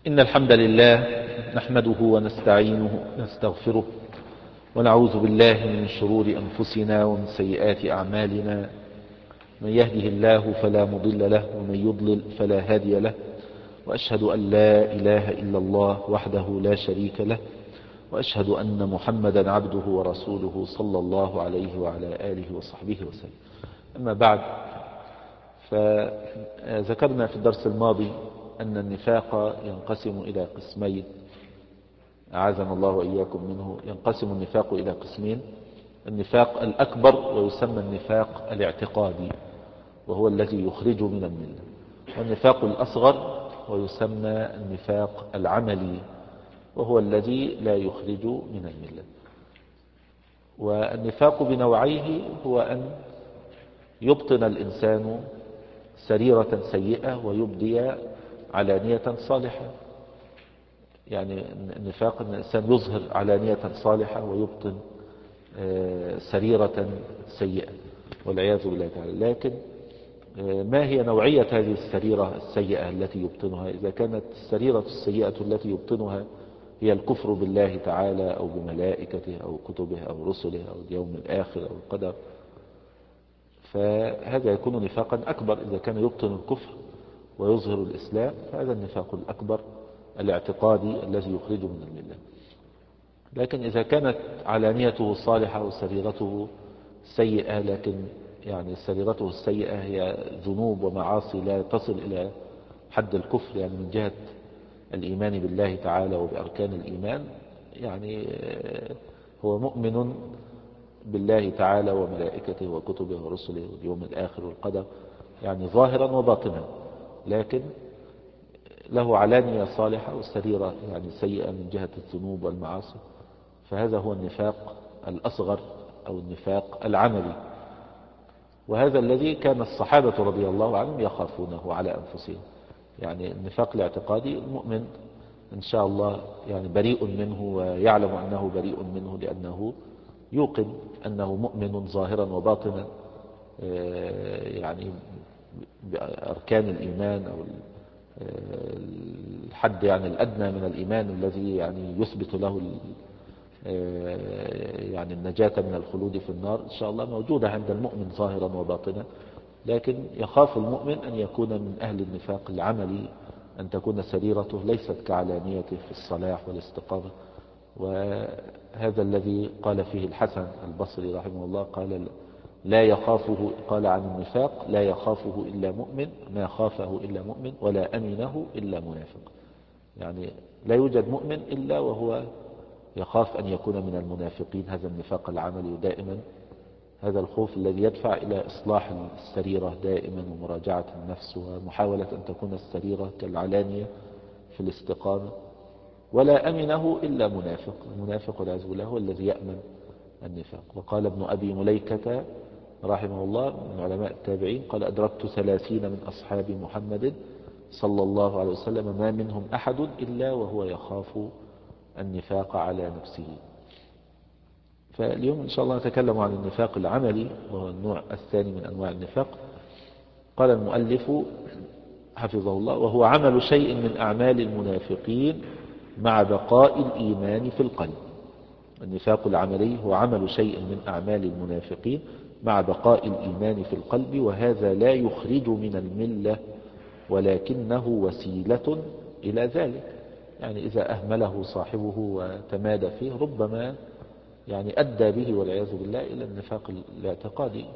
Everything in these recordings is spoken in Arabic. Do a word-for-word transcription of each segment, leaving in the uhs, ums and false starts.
إن الحمد لله نحمده ونستعينه ونستغفره ونعوذ بالله من شرور أنفسنا ومن سيئات أعمالنا. من يهده الله فلا مضل له ومن يضلل فلا هادي له، وأشهد أن لا إله إلا الله وحده لا شريك له، وأشهد أن محمدا عبده ورسوله صلى الله عليه وعلى آله وصحبه وسلم. أما بعد، فذكرنا في الدرس الماضي أن النفاق ينقسم إلى قسمين، أعاذنا الله وإياكم منه. ينقسم النفاق إلى قسمين: النفاق الأكبر ويسمى النفاق الاعتقادي وهو الذي يخرج من الملة، والنفاق الأصغر ويسمى النفاق العملي وهو الذي لا يخرج من الملة. والنفاق بنوعيه هو أن يبطن الإنسان سريرة سيئة ويبدي علانية صالحة. يعني النفاق أن الإنسان يظهر علانية صالحة ويبطن سريرة سيئة والعياذ بالله تعالى. لكن ما هي نوعية هذه السريرة السيئة التي يبطنها؟ إذا كانت السريرة السيئة التي يبطنها هي الكفر بالله تعالى أو بملائكته أو كتبه أو رسله أو اليوم الآخر أو القدر، فهذا يكون نفاقا أكبر. إذا كان يبطن الكفر ويظهر الإسلام فهذا النفاق الأكبر الاعتقادي الذي يخرج من الملة. لكن إذا كانت علانيته صالحة وسريرته سيئة، لكن يعني سريرته السيئة هي ذنوب ومعاصي لا تصل إلى حد الكفر، يعني من جهة الإيمان بالله تعالى وبأركان الإيمان، يعني هو مؤمن بالله تعالى وملائكته وكتبه ورسله واليوم الآخر والقدر، يعني ظاهرا وباطنا، لكن له علانية صالحة والسريرة يعني سيئة من جهة الذنوب والمعاصي، فهذا هو النفاق الأصغر أو النفاق العملي. وهذا الذي كان الصحابة رضي الله عنهم يخافونه على أنفسهم. يعني النفاق الاعتقادي المؤمن إن شاء الله يعني بريء منه ويعلم أنه بريء منه، لأنه يوقن أنه مؤمن ظاهرا وباطنا، يعني بأركان الإيمان أو الحد يعني الأدنى من الإيمان الذي يعني يثبت له يعني النجاة من الخلود في النار إن شاء الله موجودة عند المؤمن ظاهرا وباطنا. لكن يخاف المؤمن أن يكون من أهل النفاق العملي، أن تكون سريرته ليست كعلانيته في الصلاح والاستقامة. وهذا الذي قال فيه الحسن البصري رحمه الله، قال لا يخافه، قال عن النفاق: لا يخافه إلا مؤمن، ما خافه إلا مؤمن، ولا أمنه إلا منافق. يعني لا يوجد مؤمن إلا وهو يخاف أن يكون من المنافقين. هذا النفاق العملي دائما، هذا الخوف الذي يدفع إلى إصلاح السريرة دائما ومراجعة النفس ومحاولة أن تكون السريرة كالعلانية في الاستقامة. ولا أمنه إلا منافق، المنافق والعياذ بالله هو الذي يأمن النفاق. وقال ابن أبي مليكة رحمه الله من علماء التابعين، قال: أدركت ثلاثين من أصحاب محمد صلى الله عليه وسلم ما منهم أحد إلا وهو يخاف النفاق على نفسه. فاليوم إن شاء الله نتكلم عن النفاق العملي وهو النوع الثاني من أنواع النفاق. قال المؤلف حفظه الله: وهو عمل شيء من أعمال المنافقين مع بقاء الإيمان في القلب. النفاق العملي هو عمل شيء من أعمال المنافقين مع بقاء الإيمان في القلب، وهذا لا يخرج من الملة ولكنه وسيلة إلى ذلك. يعني إذا أهمله صاحبه وتمادى فيه ربما يعني أدى به والعياذ بالله إلى النفاق الاعتقادي.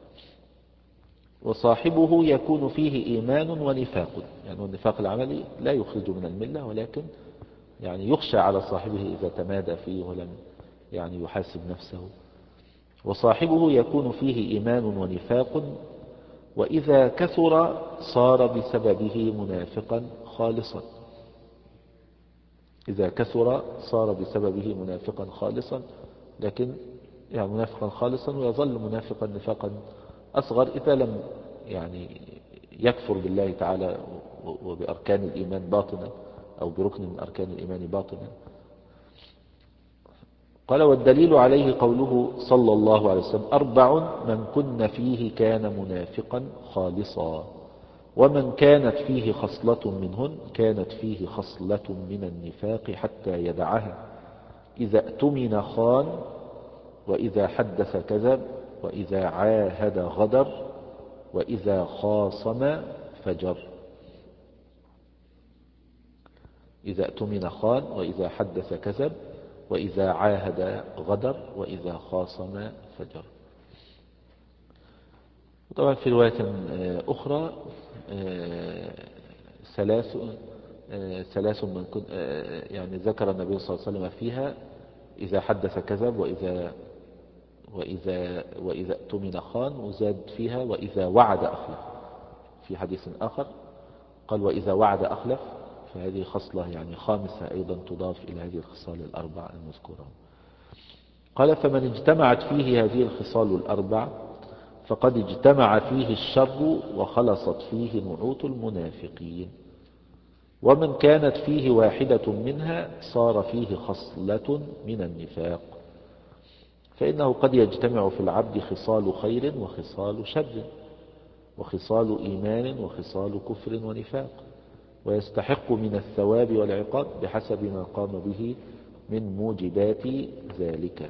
وصاحبه يكون فيه إيمان ونفاق، يعني النفاق العملي لا يخرج من الملة، ولكن يعني يخشى على صاحبه إذا تمادى فيه ولم يعني يحاسب نفسه. وصاحبه يكون فيه إيمان ونفاق، وإذا كثر صار بسببه منافقا خالصا. إذا كثر صار بسببه منافقا خالصا، لكن يعني منافقا خالصا ويظل منافقا نفاقا أصغر إذا لم يعني يكفر بالله تعالى وبأركان الإيمان باطنا أو بركن من أركان الإيمان باطنا. قال: والدليل عليه قوله صلى الله عليه وسلم: أربع من كن فيه كان منافقا خالصا. ومن كانت فيه خصلة منهن كانت فيه خصلة من النفاق حتى يدعها، إذا اؤتمن خان، وإذا حدث كذب، وإذا عاهد غدر، وإذا خاصم فجر. إذا اؤتمن خان، وإذا حدث كذب، وإذا عاهد غدر، وإذا خاصم فجر. طبعا في رواية أخرى ثلاث ثلاث من كن يعني ذكر النبي صلى الله عليه وسلم فيها: إذا حدث كذب، وإذا وإذا وإذا اؤتمن خان، وزاد فيها: وإذا وعد أخلف. في حديث آخر قال: وإذا وعد أخلف. فهذه خصلة يعني خامسة أيضا تضاف إلى هذه الخصال الأربع المذكورة. قال: فمن اجتمعت فيه هذه الخصال الأربع فقد اجتمع فيه الشر وخلصت فيه نعوت المنافقين. ومن كانت فيه واحدة منها صار فيه خصلة من النفاق. فإنه قد يجتمع في العبد خصال خير وخصال شر، وخصال إيمان وخصال كفر ونفاق، ويستحق من الثواب والعقاب بحسب ما قام به من موجبات ذلك.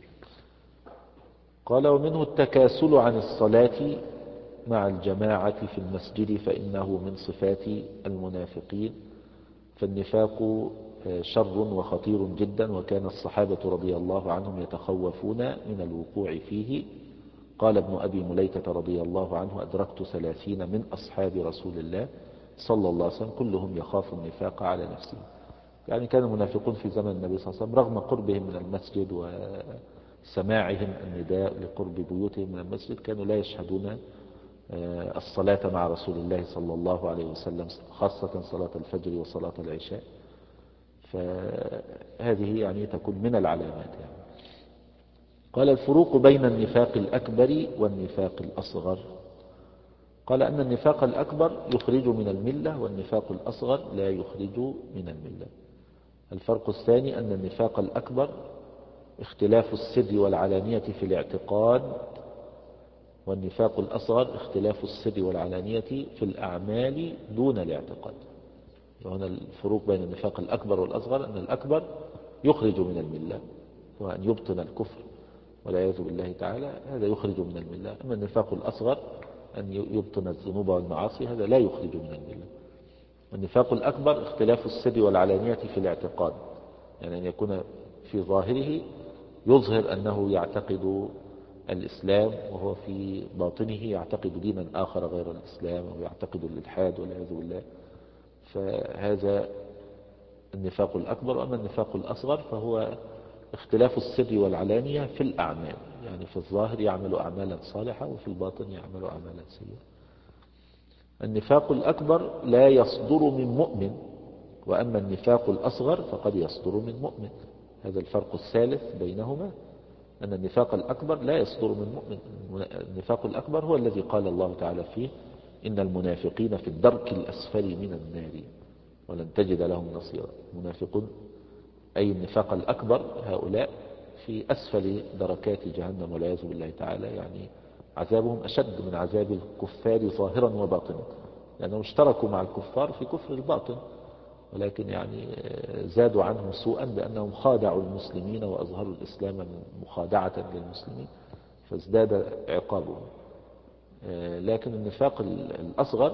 قال: ومنه التكاسل عن الصلاة مع الجماعة في المسجد، فإنه من صفات المنافقين. فالنفاق شر وخطير جدا، وكان الصحابة رضي الله عنهم يتخوفون من الوقوع فيه. قال ابن أبي مليكة رضي الله عنه: أدركت ثلاثين من أصحاب رسول الله صلى الله عليه وسلم كلهم يخاف النفاق على نفسه. يعني كان المنافقون في زمن النبي صلى الله عليه وسلم رغم قربهم من المسجد وسماعهم النداء لقرب بيوتهم من المسجد كانوا لا يشهدون الصلاة مع رسول الله صلى الله عليه وسلم، خاصة صلاة الفجر وصلاة العشاء. فهذه يعني تكون من العلامات. يعني قال: الفروق بين النفاق الأكبر والنفاق الأصغر. قال: أن النفاق الأكبر يخرج من الملة، والنفاق الأصغر لا يخرج من الملة. الفرق الثاني أن النفاق الأكبر اختلاف السر والعلانية في الاعتقاد، والنفاق الأصغر اختلاف السر والعلانية في الأعمال دون الاعتقاد. وهنا الفروق بين النفاق الأكبر والأصغر أن الأكبر يخرج من الملة، وأن يبطن الكفر والعياذ بالله تعالى، هذا يخرج من الملة. أما النفاق الأصغر أن يبطن الذنوب والمعاصي، هذا لا يخرج من الملة. والنفاق الأكبر اختلاف السر والعلانية في الاعتقاد، يعني أن يكون في ظاهره يظهر أنه يعتقد الإسلام، وهو في باطنه يعتقد دينا آخر غير الإسلام، ويعتقد الإلحاد والعياذ بالله. فهذا النفاق الأكبر. وأما النفاق الأصغر فهو اختلاف السر والعلانية في الأعمال، يعني في الظاهر يعمل أعمالا صالحة، وفي الباطن يعمل أعمالا سيئة. النفاق الأكبر لا يصدر من مؤمن، وأما النفاق الأصغر فقد يصدر من مؤمن. هذا الفرق الثالث بينهما، أن النفاق الأكبر لا يصدر من مؤمن. النفاق الأكبر هو الذي قال الله تعالى فيه: إن المنافقين في الدرك الأسفل من النار ولن تجد لهم نصيرا. المنافقون أي النفاق الأكبر هؤلاء في أسفل دركات جهنم والعياذ بالله تعالى، يعني عذابهم أشد من عذاب الكفار ظاهرا وباطنا، لأنهم اشتركوا مع الكفار في كفر الباطن، ولكن يعني زادوا عنهم سوءا بأنهم خادعوا المسلمين وأظهروا الإسلام مخادعة للمسلمين، فازداد عقابهم. لكن النفاق الأصغر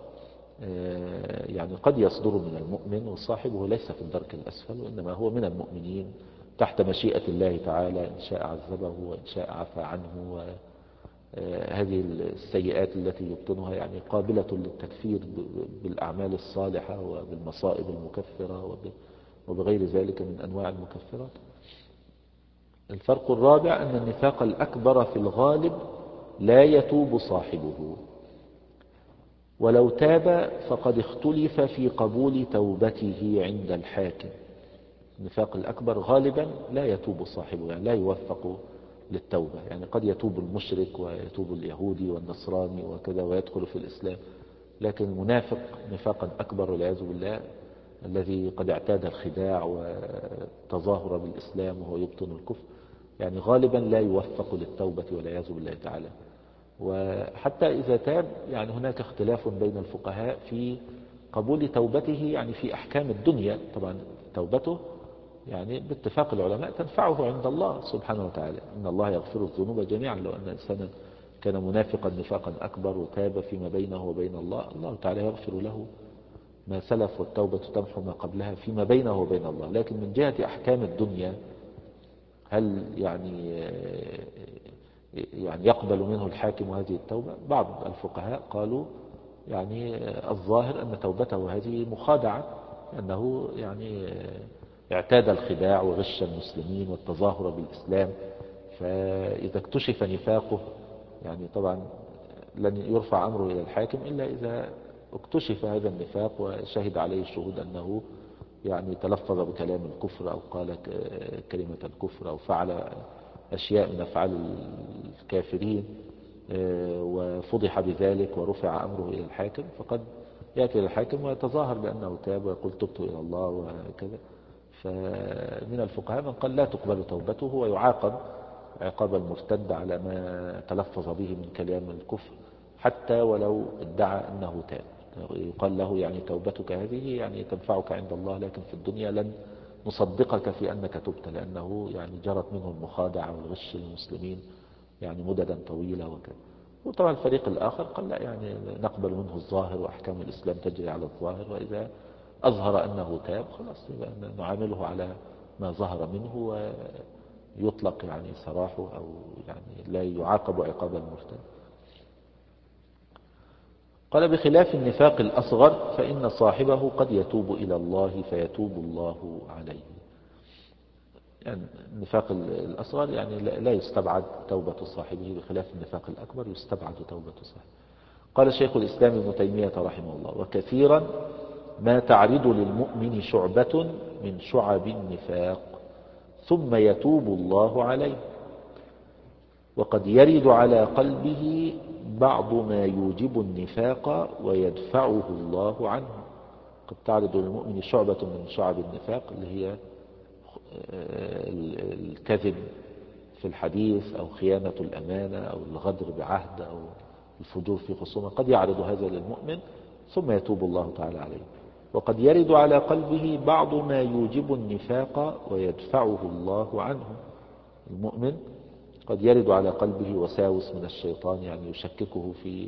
يعني قد يصدر من المؤمن، وصاحبه ليس في الدرك الأسفل، وإنما هو من المؤمنين تحت مشيئة الله تعالى، إن شاء عذبه وإن شاء عفى عنه. وهذه السيئات التي يبطنها يعني قابلة للتكفير بالأعمال الصالحة وبالمصائب المكفرة وبغير ذلك من أنواع المكفرات. الفرق الرابع أن النفاق الأكبر في الغالب لا يتوب صاحبه، ولو تاب فقد اختلف في قبول توبته عند الحاكم. النفاق الأكبر غالبا لا يتوب صاحبه، يعني لا يوفق للتوبة. يعني قد يتوب المشرك ويتوب اليهودي والنصراني وكذا ويدخل في الإسلام، لكن المنافق نفاقا أكبر والعياذ بالله الذي قد اعتاد الخداع وتظاهر بالإسلام وهو يبطن الكفر، يعني غالبا لا يوفق للتوبة والعياذ بالله تعالى. وحتى إذا تاب يعني هناك اختلاف بين الفقهاء في قبول توبته، يعني في أحكام الدنيا. طبعا توبته يعني باتفاق العلماء تنفعه عند الله سبحانه وتعالى، إن الله يغفر الذنوب جميعا. لو أن إنسانا كان منافقا نفاقا أكبر وتاب فيما بينه وبين الله، الله تعالى يغفر له ما سلف، والتوبة تمحو ما قبلها فيما بينه وبين الله. لكن من جهة أحكام الدنيا، هل يعني يعني يقبل منه الحاكم هذه التوبة؟ بعض الفقهاء قالوا يعني الظاهر أن توبته هذه مخادعة، أنه يعني اعتاد الخداع وغش المسلمين والتظاهر بالإسلام، فإذا اكتشف نفاقه يعني طبعا لن يرفع أمره إلى الحاكم إلا إذا اكتشف هذا النفاق وشهد عليه الشهود أنه يعني تلفظ بكلام الكفر أو قال كلمة الكفر أو فعل أشياء من أفعال الكافرين وفضح بذلك ورفع أمره إلى الحاكم، فقد يأتي إلى الحاكم ويتظاهر بأنه تاب ويقول تبت إلى الله وكذا. فمن الفقهاء من قال لا تقبل توبته ويعاقب عقاب المرتد على ما تلفظ به من كلام الكفر، حتى ولو ادعى أنه تاب. يقال له يعني توبتك هذه يعني تنفعك عند الله، لكن في الدنيا لن نصدقك في أنك تبت، لأنه يعني جرت منه المخادعة والغش للمسلمين يعني مددا طويلة وكذا. وطبعا الفريق الآخر قال لا، يعني نقبل منه الظاهر وأحكام الإسلام تجري على الظاهر، وإذا أظهر أنه تاب خلاص نعامله على ما ظهر منه ويطلق يعني سراحه، أو يعني لا يعاقب عقاب المرتد. قال بخلاف النفاق الأصغر فإن صاحبه قد يتوب إلى الله فيتوب الله عليه. يعني النفاق الأصغر يعني لا يستبعد توبة صاحبه، بخلاف النفاق الأكبر يستبعد توبة صاحبه. قال شيخ الإسلام ابن تيمية رحمه الله: وكثيرا ما تعرض للمؤمن شعبة من شعب النفاق ثم يتوب الله عليه، وقد يرد على قلبه بعض ما يوجب النفاق ويدفعه الله عنه. قد تعرض للمؤمن شعبة من شعب النفاق اللي هي الكذب في الحديث أو خيانة الأمانة أو الغدر بعهد أو الفجور في خصومة، قد يعرض هذا للمؤمن ثم يتوب الله تعالى عليه. وقد يرد على قلبه بعض ما يوجب النفاق ويدفعه الله عنه. المؤمن قد يرد على قلبه وساوس من الشيطان، يعني يشككه في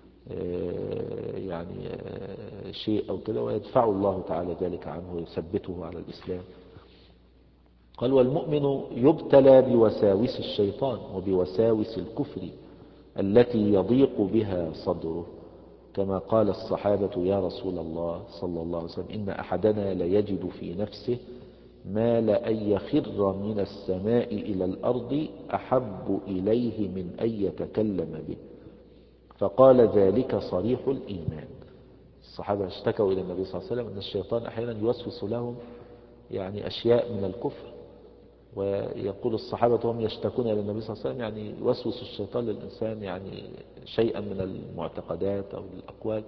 يعني شيء أو كذا، ويدفع الله تعالى ذلك عنه ويثبته على الإسلام. قال: والمؤمن يبتلى بوساوس الشيطان وبوساوس الكفر التي يضيق بها صدره، كما قال الصحابة: يا رسول الله صلى الله عليه وسلم إن أحدنا ليجد في نفسه ما لأن يخر من السماء إلى الأرض أحب إليه من أن يتكلم به. فقال: ذلك صريح الإيمان. الصحابة اشتكوا إلى النبي صلى الله عليه وسلم أن الشيطان أحيانا يوسوس لهم يعني أشياء من الكفر، ويقول الصحابة هم يشتكون إلى النبي صلى الله عليه وسلم يعني يوسوس الشيطان للإنسان يعني شيئا من المعتقدات أو الأقوال،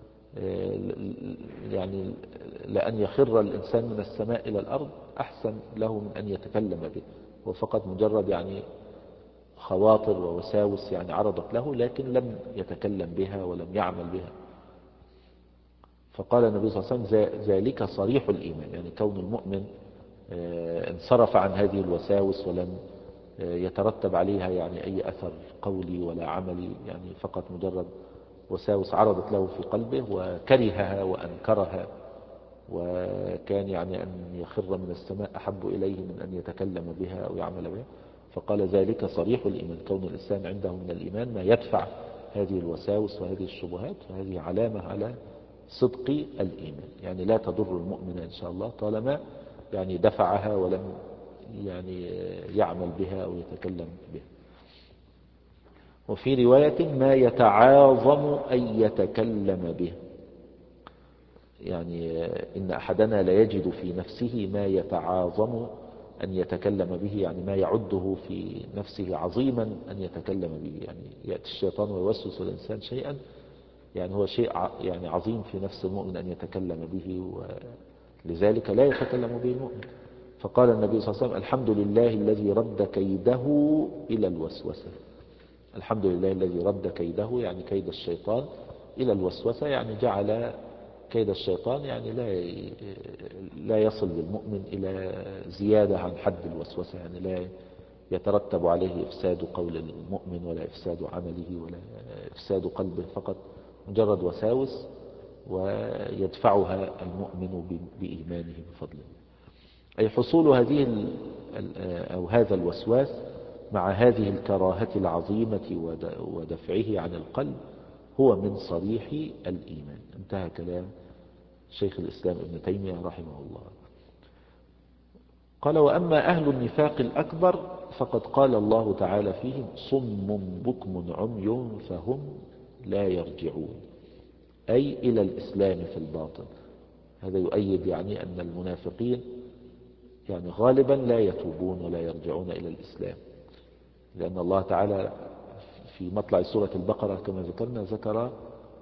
يعني لأن يخر الإنسان من السماء إلى الأرض أحسن له من أن يتكلم به. وفقط مجرد يعني خواطر ووساوس يعني عرضت له، لكن لم يتكلم بها ولم يعمل بها. فقال النبي صلى الله عليه وسلم: ذلك صريح الإيمان، يعني كون المؤمن انصرف عن هذه الوساوس ولم يترتب عليها يعني أي أثر قولي ولا عملي، يعني فقط مجرد وساوس عرضت له في قلبه وكرهها وأنكرها، وكان يعني أن يخر من السماء أحب إليه من أن يتكلم بها أو يعمل بها. فقال: ذلك صريح الإيمان، كون الإنسان عنده من الإيمان ما يدفع هذه الوساوس وهذه الشبهات، فهذه علامة على صدق الإيمان، يعني لا تضر المؤمن إن شاء الله طالما يعني دفعها ولم يعني يعمل بها أو يتكلم بها. وفي رواية: ما يتعاظم أن يتكلم به، يعني إن أحدنا ليجد في نفسه ما يتعاظم أن يتكلم به، يعني ما يعده في نفسه عظيما أن يتكلم به. يعني يأتي الشيطان ويوسوس الإنسان شيئا يعني هو شيء يعني عظيم في نفس المؤمن أن يتكلم به، ولذلك لا يتكلم به المؤمن. فقال النبي صلى الله عليه وسلم: الحمد لله الذي رد كيده إلى الوسوسة. الحمد لله الذي رد كيده، يعني كيد الشيطان إلى الوسوسة، يعني جعل كيد الشيطان يعني لا لا يصل بالمؤمن إلى زيادة عن حد الوسوسة، يعني لا يترتب عليه إفساد قول المؤمن ولا إفساد عمله ولا إفساد قلبه، فقط مجرد وساوس ويدفعها المؤمن بإيمانه بفضله. أي حصول هذه أو هذا الوسواس مع هذه الكراهة العظيمة ودفعه عن القلب هو من صريح الإيمان. انتهى كلام شيخ الإسلام ابن تيمية رحمه الله. قال: وأما أهل النفاق الأكبر فقد قال الله تعالى فيهم: صم بكم عمي فهم لا يرجعون، أي إلى الإسلام في الباطن. هذا يؤيد يعني أن المنافقين يعني غالبا لا يتوبون ولا يرجعون إلى الإسلام، لأن الله تعالى في مطلع سورة البقرة كما ذكرنا ذكر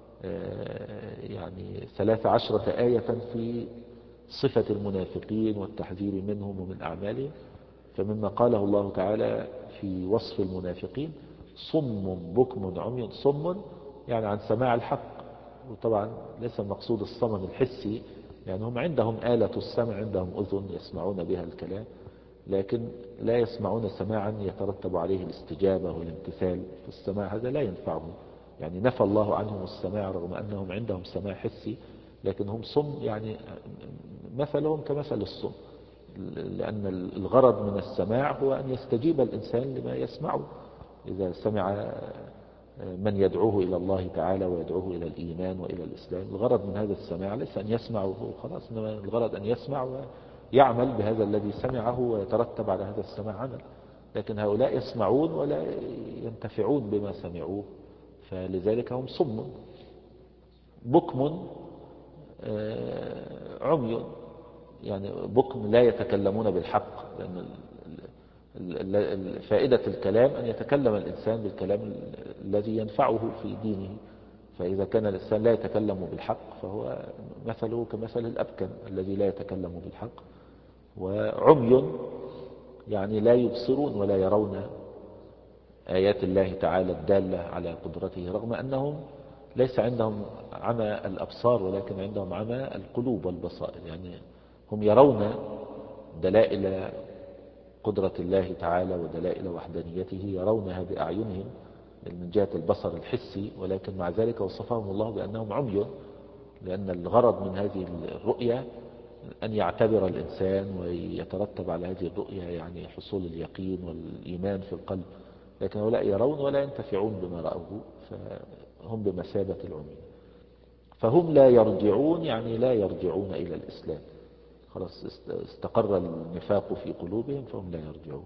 يعني ثلاث عشرة آية في صفة المنافقين والتحذير منهم ومن أعمالهم. فمما قاله الله تعالى في وصف المنافقين: صم بكم عمي. صم يعني عن سماع الحق، وطبعا ليس المقصود الصمم الحسي، يعني هم عندهم آلة السمع، عندهم أذن يسمعون بها الكلام، لكن لا يسمعون سماعا يترتب عليه الاستجابة والامتثال. في السماع هذا لا ينفعهم، يعني نفى الله عنهم السماع رغم أنهم عندهم سماع حسي، لكن هم صم، يعني مثلهم كمثل الصم، لأن الغرض من السماع هو أن يستجيب الإنسان لما يسمعه. إذا سمع من يدعوه إلى الله تعالى ويدعوه إلى الإيمان وإلى الإسلام، الغرض من هذا السماع ليس أن يسمعه خلاص، إنما الغرض أن يسمع ويعمل بهذا الذي سمعه ويترتب على هذا السماع عمل. لكن هؤلاء يسمعون ولا ينتفعون بما سمعوه، فلذلك هم صم. بكم عمي، يعني بكم لا يتكلمون بالحق، لأن فائدة الكلام أن يتكلم الإنسان بالكلام الذي ينفعه في دينه. فإذا كان الإنسان لا يتكلم بالحق فهو مثله كمثل الأبكم الذي لا يتكلم بالحق. وعمي يعني لا يبصرون ولا يرون آيات الله تعالى الدالة على قدرته، رغم أنهم ليس عندهم عمى الأبصار ولكن عندهم عمى القلوب والبصائر، يعني هم يرون دلائل قدرة الله تعالى ودلائل وحدانيته، يرونها بأعينهم من جهة البصر الحسي، ولكن مع ذلك وصفهم الله بأنهم عمي، لأن الغرض من هذه الرؤية أن يعتبر الإنسان ويترتب على هذه الرؤية يعني حصول اليقين والإيمان في القلب، لكن هؤلاء يرون ولا ينتفعون بما رأوه، فهم بمثابة العمي. فهم لا يرجعون يعني لا يرجعون إلى الإسلام، خلاص استقر النفاق في قلوبهم فهم لا يرجعون.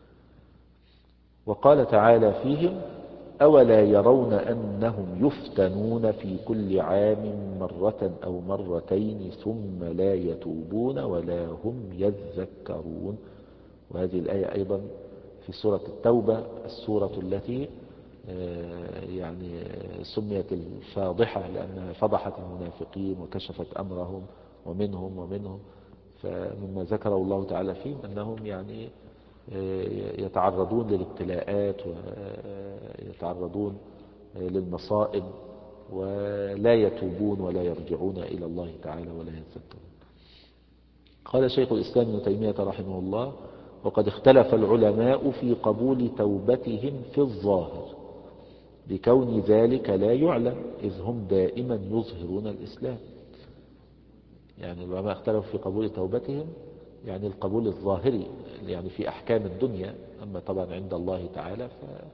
وقال تعالى فيهم: أولا يرون أنهم يفتنون في كل عام مرة أو مرتين ثم لا يتوبون ولا هم يذكرون. وهذه الآية أيضا في سورة التوبة، السورة التي يعني سميت الفاضحة لأنها فضحت المنافقين وكشفت أمرهم ومنهم ومنهم. فمما ذكره الله تعالى فيهم أنهم يعني يتعرضون للابتلاءات ويتعرضون للمصائب ولا يتوبون ولا يرجعون إلى الله تعالى ولا يذكرون. قال شيخ الإسلام ابن تيمية رحمه الله: وقد اختلف العلماء في قبول توبتهم في الظاهر لكون ذلك لا يعلم، إذ هم دائما يظهرون الإسلام. يعني العلماء اختلفوا في قبول توبتهم، يعني القبول الظاهري يعني في أحكام الدنيا، أما طبعا عند الله تعالى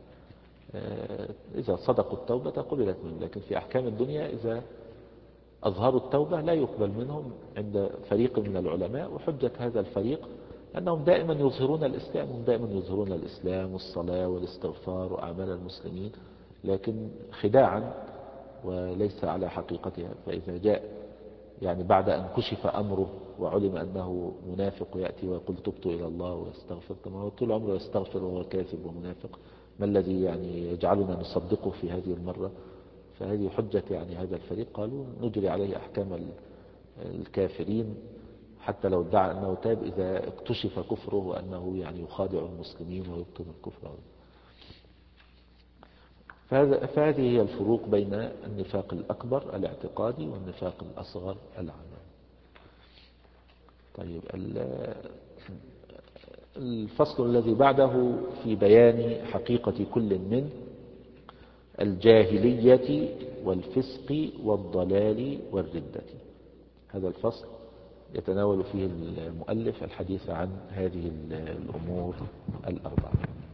فإذا صدقوا التوبة قبلت منهم، لكن في أحكام الدنيا إذا أظهروا التوبة لا يقبل منهم عند فريق من العلماء. وحجة هذا الفريق أنهم دائما يظهرون الإسلام، هم دائما يظهرون الإسلام والصلاة والاستغفار وأعمال المسلمين، لكن خداعا وليس على حقيقتها. فإذا جاء يعني بعد أن كشف أمره وعلم أنه منافق ويأتي ويقول تبت إلى الله ويستغفر، طب هو طول عمره يستغفر وهو كاذب ومنافق، ما الذي يعني يجعلنا نصدقه في هذه المرة؟ فهذه حجة يعني هذا الفريق، قالوا نجري عليه أحكام الكافرين حتى لو ادعى أنه تاب إذا اكتشف كفره وأنه يعني يخادع المسلمين ويبطن الكفر. فهذا فهذه هي الفروق بين النفاق الأكبر الاعتقادي والنفاق الأصغر العملي. طيب الفصل الذي بعده في بيان حقيقة كل من الجاهلية والفسق والضلال والردة. هذا الفصل يتناول فيه المؤلف الحديث عن هذه الأمور الأربعة.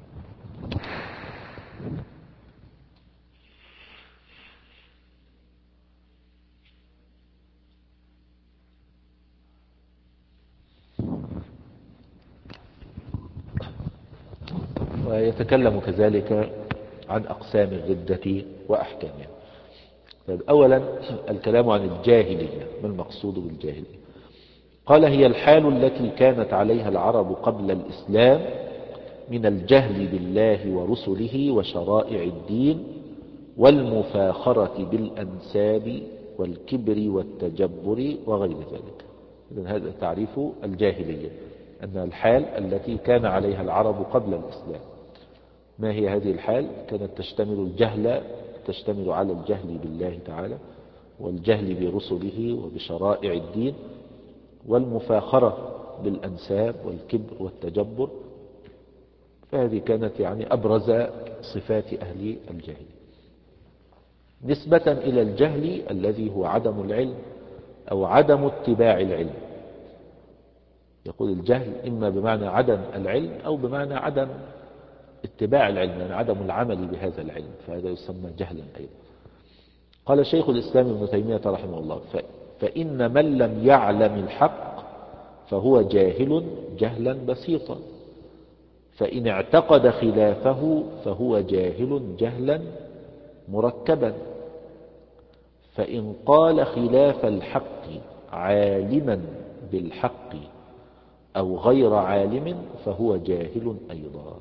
ويتكلم كذلك عن أقسام الردة وأحكامها. طيب أولا الكلام عن الجاهلية. ما المقصود بالجاهلية؟ قال هي الحال التي كانت عليها العرب قبل الإسلام من الجهل بالله ورسله وشرائع الدين والمفاخرة بالأنساب والكبر والتجبر وغير ذلك. إذن هذا تعريف الجاهلية، أن الحال التي كان عليها العرب قبل الإسلام. ما هي هذه الحال؟ كانت تشتمل الجهل تشتمل على الجهل بالله تعالى والجهل برسله وبشرائع الدين والمفاخرة بالأنساب والكبر والتجبر. فهذه كانت يعني أبرز صفات أهل الجهل، نسبة إلى الجهل الذي هو عدم العلم أو عدم اتباع العلم. يقول الجهل إما بمعنى عدم العلم أو بمعنى عدم اتباع العلم، يعني عدم العمل بهذا العلم، فهذا يسمى جهلا أيضا. قال شيخ الإسلام ابن تيمية رحمه الله: فإن من لم يعلم الحق فهو جاهل جهلا بسيطا، فإن اعتقد خلافه فهو جاهل جهلا مركبا، فإن قال خلاف الحق عالما بالحق أو غير عالم فهو جاهل أيضا.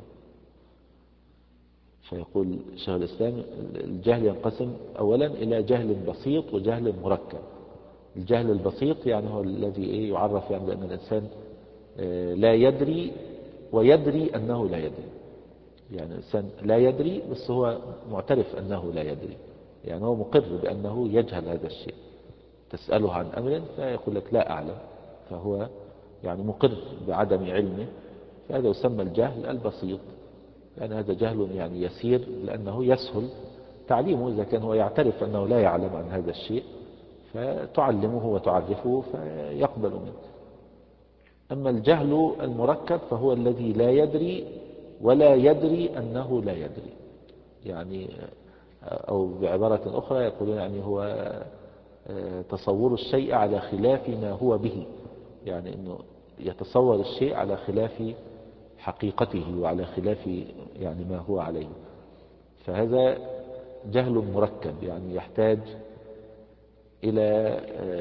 فيقول شيخ الإسلام الجهل ينقسم أولا إلى جهل بسيط وجهل مركب. الجهل البسيط يعني هو الذي يعرف يعني بأن الإنسان لا يدري ويدري أنه لا يدري. يعني الإنسان لا يدري بس هو معترف أنه لا يدري، يعني هو مقر بأنه يجهل هذا الشيء. تسأله عن أمر فيقول لك لا أعلم، فهو يعني مقر بعدم علمه، فهذا يسمى الجهل البسيط. يعني هذا جهل يعني يسير لأنه يسهل تعليمه، إذا كان هو يعترف أنه لا يعلم عن هذا الشيء فتعلمه وتعرفه فيقبل منه. أما الجهل المركب فهو الذي لا يدري ولا يدري أنه لا يدري. يعني أو بعبارة أخرى يقولون يعني هو تصور الشيء على خلاف ما هو به، يعني أنه يتصور الشيء على خلاف حقيقته وعلى خلاف يعني ما هو عليه. فهذا جهل مركب، يعني يحتاج إلى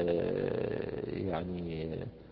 يعني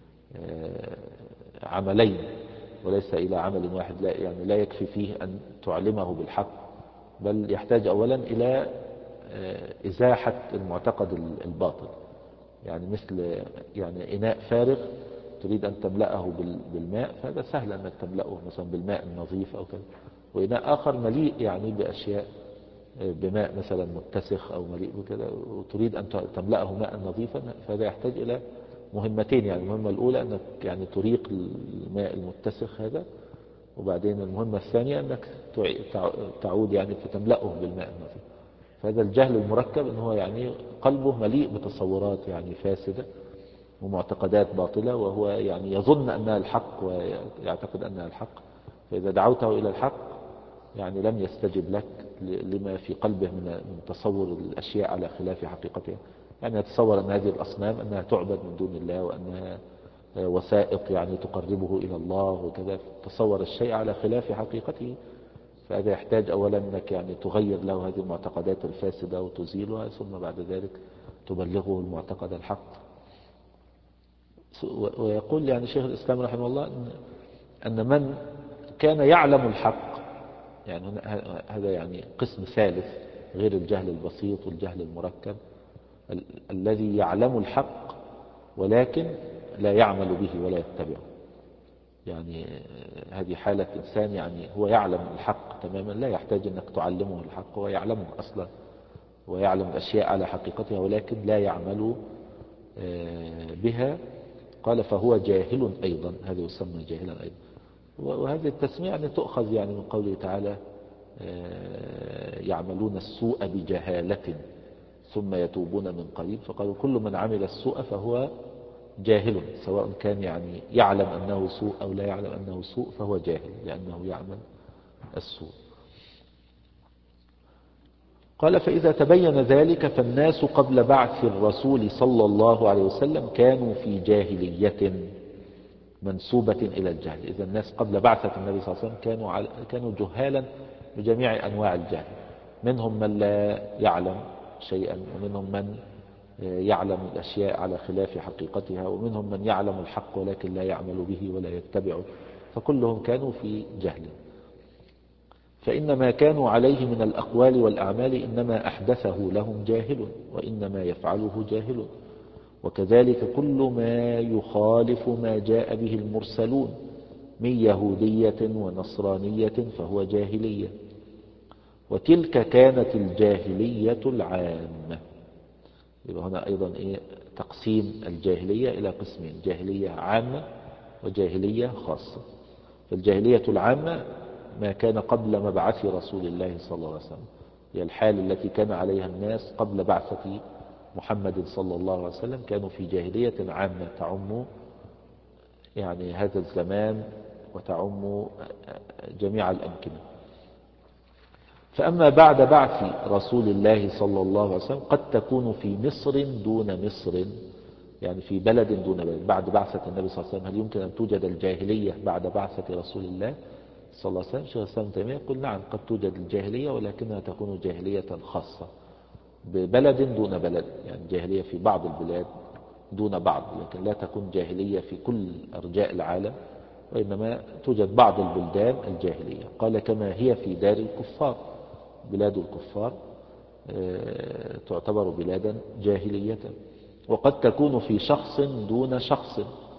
عملين وليس إلى عمل واحد. لا يعني لا يكفي فيه أن تعلمه بالحق، بل يحتاج أولا إلى إزاحة المعتقد الباطل. يعني مثل يعني إناء فارغ تريد أن تملأه بالماء، فهذا سهل أنك تملأه مثلا بالماء النظيف أو كذا. وإناء آخر مليء يعني بأشياء، بماء مثلا متسخ أو مليء بكذا، وتريد أن تملأه ماء نظيفا، فهذا يحتاج إلى مهمتين. يعني المهمة الأولى أنك يعني تريق الماء المتسخ هذا، وبعدين المهمة الثانية أنك تعود يعني فتملأه بالماء النظيف. فهذا الجهل المركب أنه يعني قلبه مليء بتصورات يعني فاسدة ومعتقدات باطلة، وهو يعني يظن أنها الحق ويعتقد أنها الحق، فإذا دعوته إلى الحق يعني لم يستجب لك لما في قلبه من تصور الأشياء على خلاف حقيقتها. يعني يتصور أن هذه الأصنام أنها تعبد من دون الله وأنها وسائق يعني تقربه إلى الله وكذا، تصور الشيء على خلاف حقيقته. فهذا يحتاج أولا أنك يعني تغير له هذه المعتقدات الفاسدة وتزيلها، ثم بعد ذلك تبلغه المعتقد الحق. ويقول يعني شيخ الإسلام رحمه الله أن من كان يعلم الحق، يعني هذا يعني قسم ثالث غير الجهل البسيط والجهل المركب، ال الذي يعلم الحق ولكن لا يعمل به ولا يتبعه. يعني هذه حالة إنسان يعني هو يعلم الحق تماما، لا يحتاج أنك تعلمه الحق، هو يعلمه أصلا ويعلم الأشياء على حقيقتها ولكن لا يعمل بها. قال فهو جاهل أيضا، هذا يسمى جاهلا أيضا. وهذه التسمية يعني تؤخذ يعني من قوله تعالى يعملون السوء بجهالة ثم يتوبون من قريب، فقالوا كل من عمل السوء فهو جاهل، سواء كان يعني يعلم أنه سوء أو لا يعلم أنه سوء فهو جاهل لأنه يعمل السوء. قال فإذا تبين ذلك فالناس قبل بعث الرسول صلى الله عليه وسلم كانوا في جاهلية منسوبة إلى الجهل. إذا الناس قبل بعثة النبي صلى الله عليه وسلم كانوا كانوا جهالا بجميع أنواع الجهل، منهم من لا يعلم شيئا، ومنهم من يعلم الأشياء على خلاف حقيقتها، ومنهم من يعلم الحق ولكن لا يعمل به ولا يتبعه، فكلهم كانوا في جهل. فإن ما كانوا عليه من الأقوال والأعمال إنما أحدثه لهم جاهل، وإنما يفعله جاهل. وكذلك كل ما يخالف ما جاء به المرسلون من يهودية ونصرانية فهو جاهلية. وتلك كانت الجاهلية العامة. يبقى هنا أيضا إيه تقسيم الجاهلية إلى قسمين: جاهلية عامة وجاهلية خاصة. فالجاهلية العامة ما كان قبل مبعث رسول الله صلى الله عليه وسلم، هي الحال التي كان عليها الناس قبل بعثة محمد صلى الله عليه وسلم، كانوا في جاهلية عامة تعم يعني هذا الزمان وتعم جميع الأمكنة. فأما بعد بعث رسول الله صلى الله عليه وسلم قد تكون في مصر دون مصر، يعني في بلد دون بلد. بعد بعثة النبي صلى الله عليه وسلم هل يمكن أن توجد الجاهلية بعد بعثة رسول الله صلى الله عليه وسلم؟ شيخ الإسلام ابن تيمية يقول نعم قد توجد الجاهلية، ولكنها تكون جاهلية خاصة ببلد دون بلد، يعني جاهلية في بعض البلاد دون بعض، لكن لا تكون جاهلية في كل أرجاء العالم، وإنما توجد بعض البلدان الجاهلية. قال كما هي في دار الكفار، بلاد الكفار تعتبر بلادا جاهلية. وقد تكون في شخص دون شخص،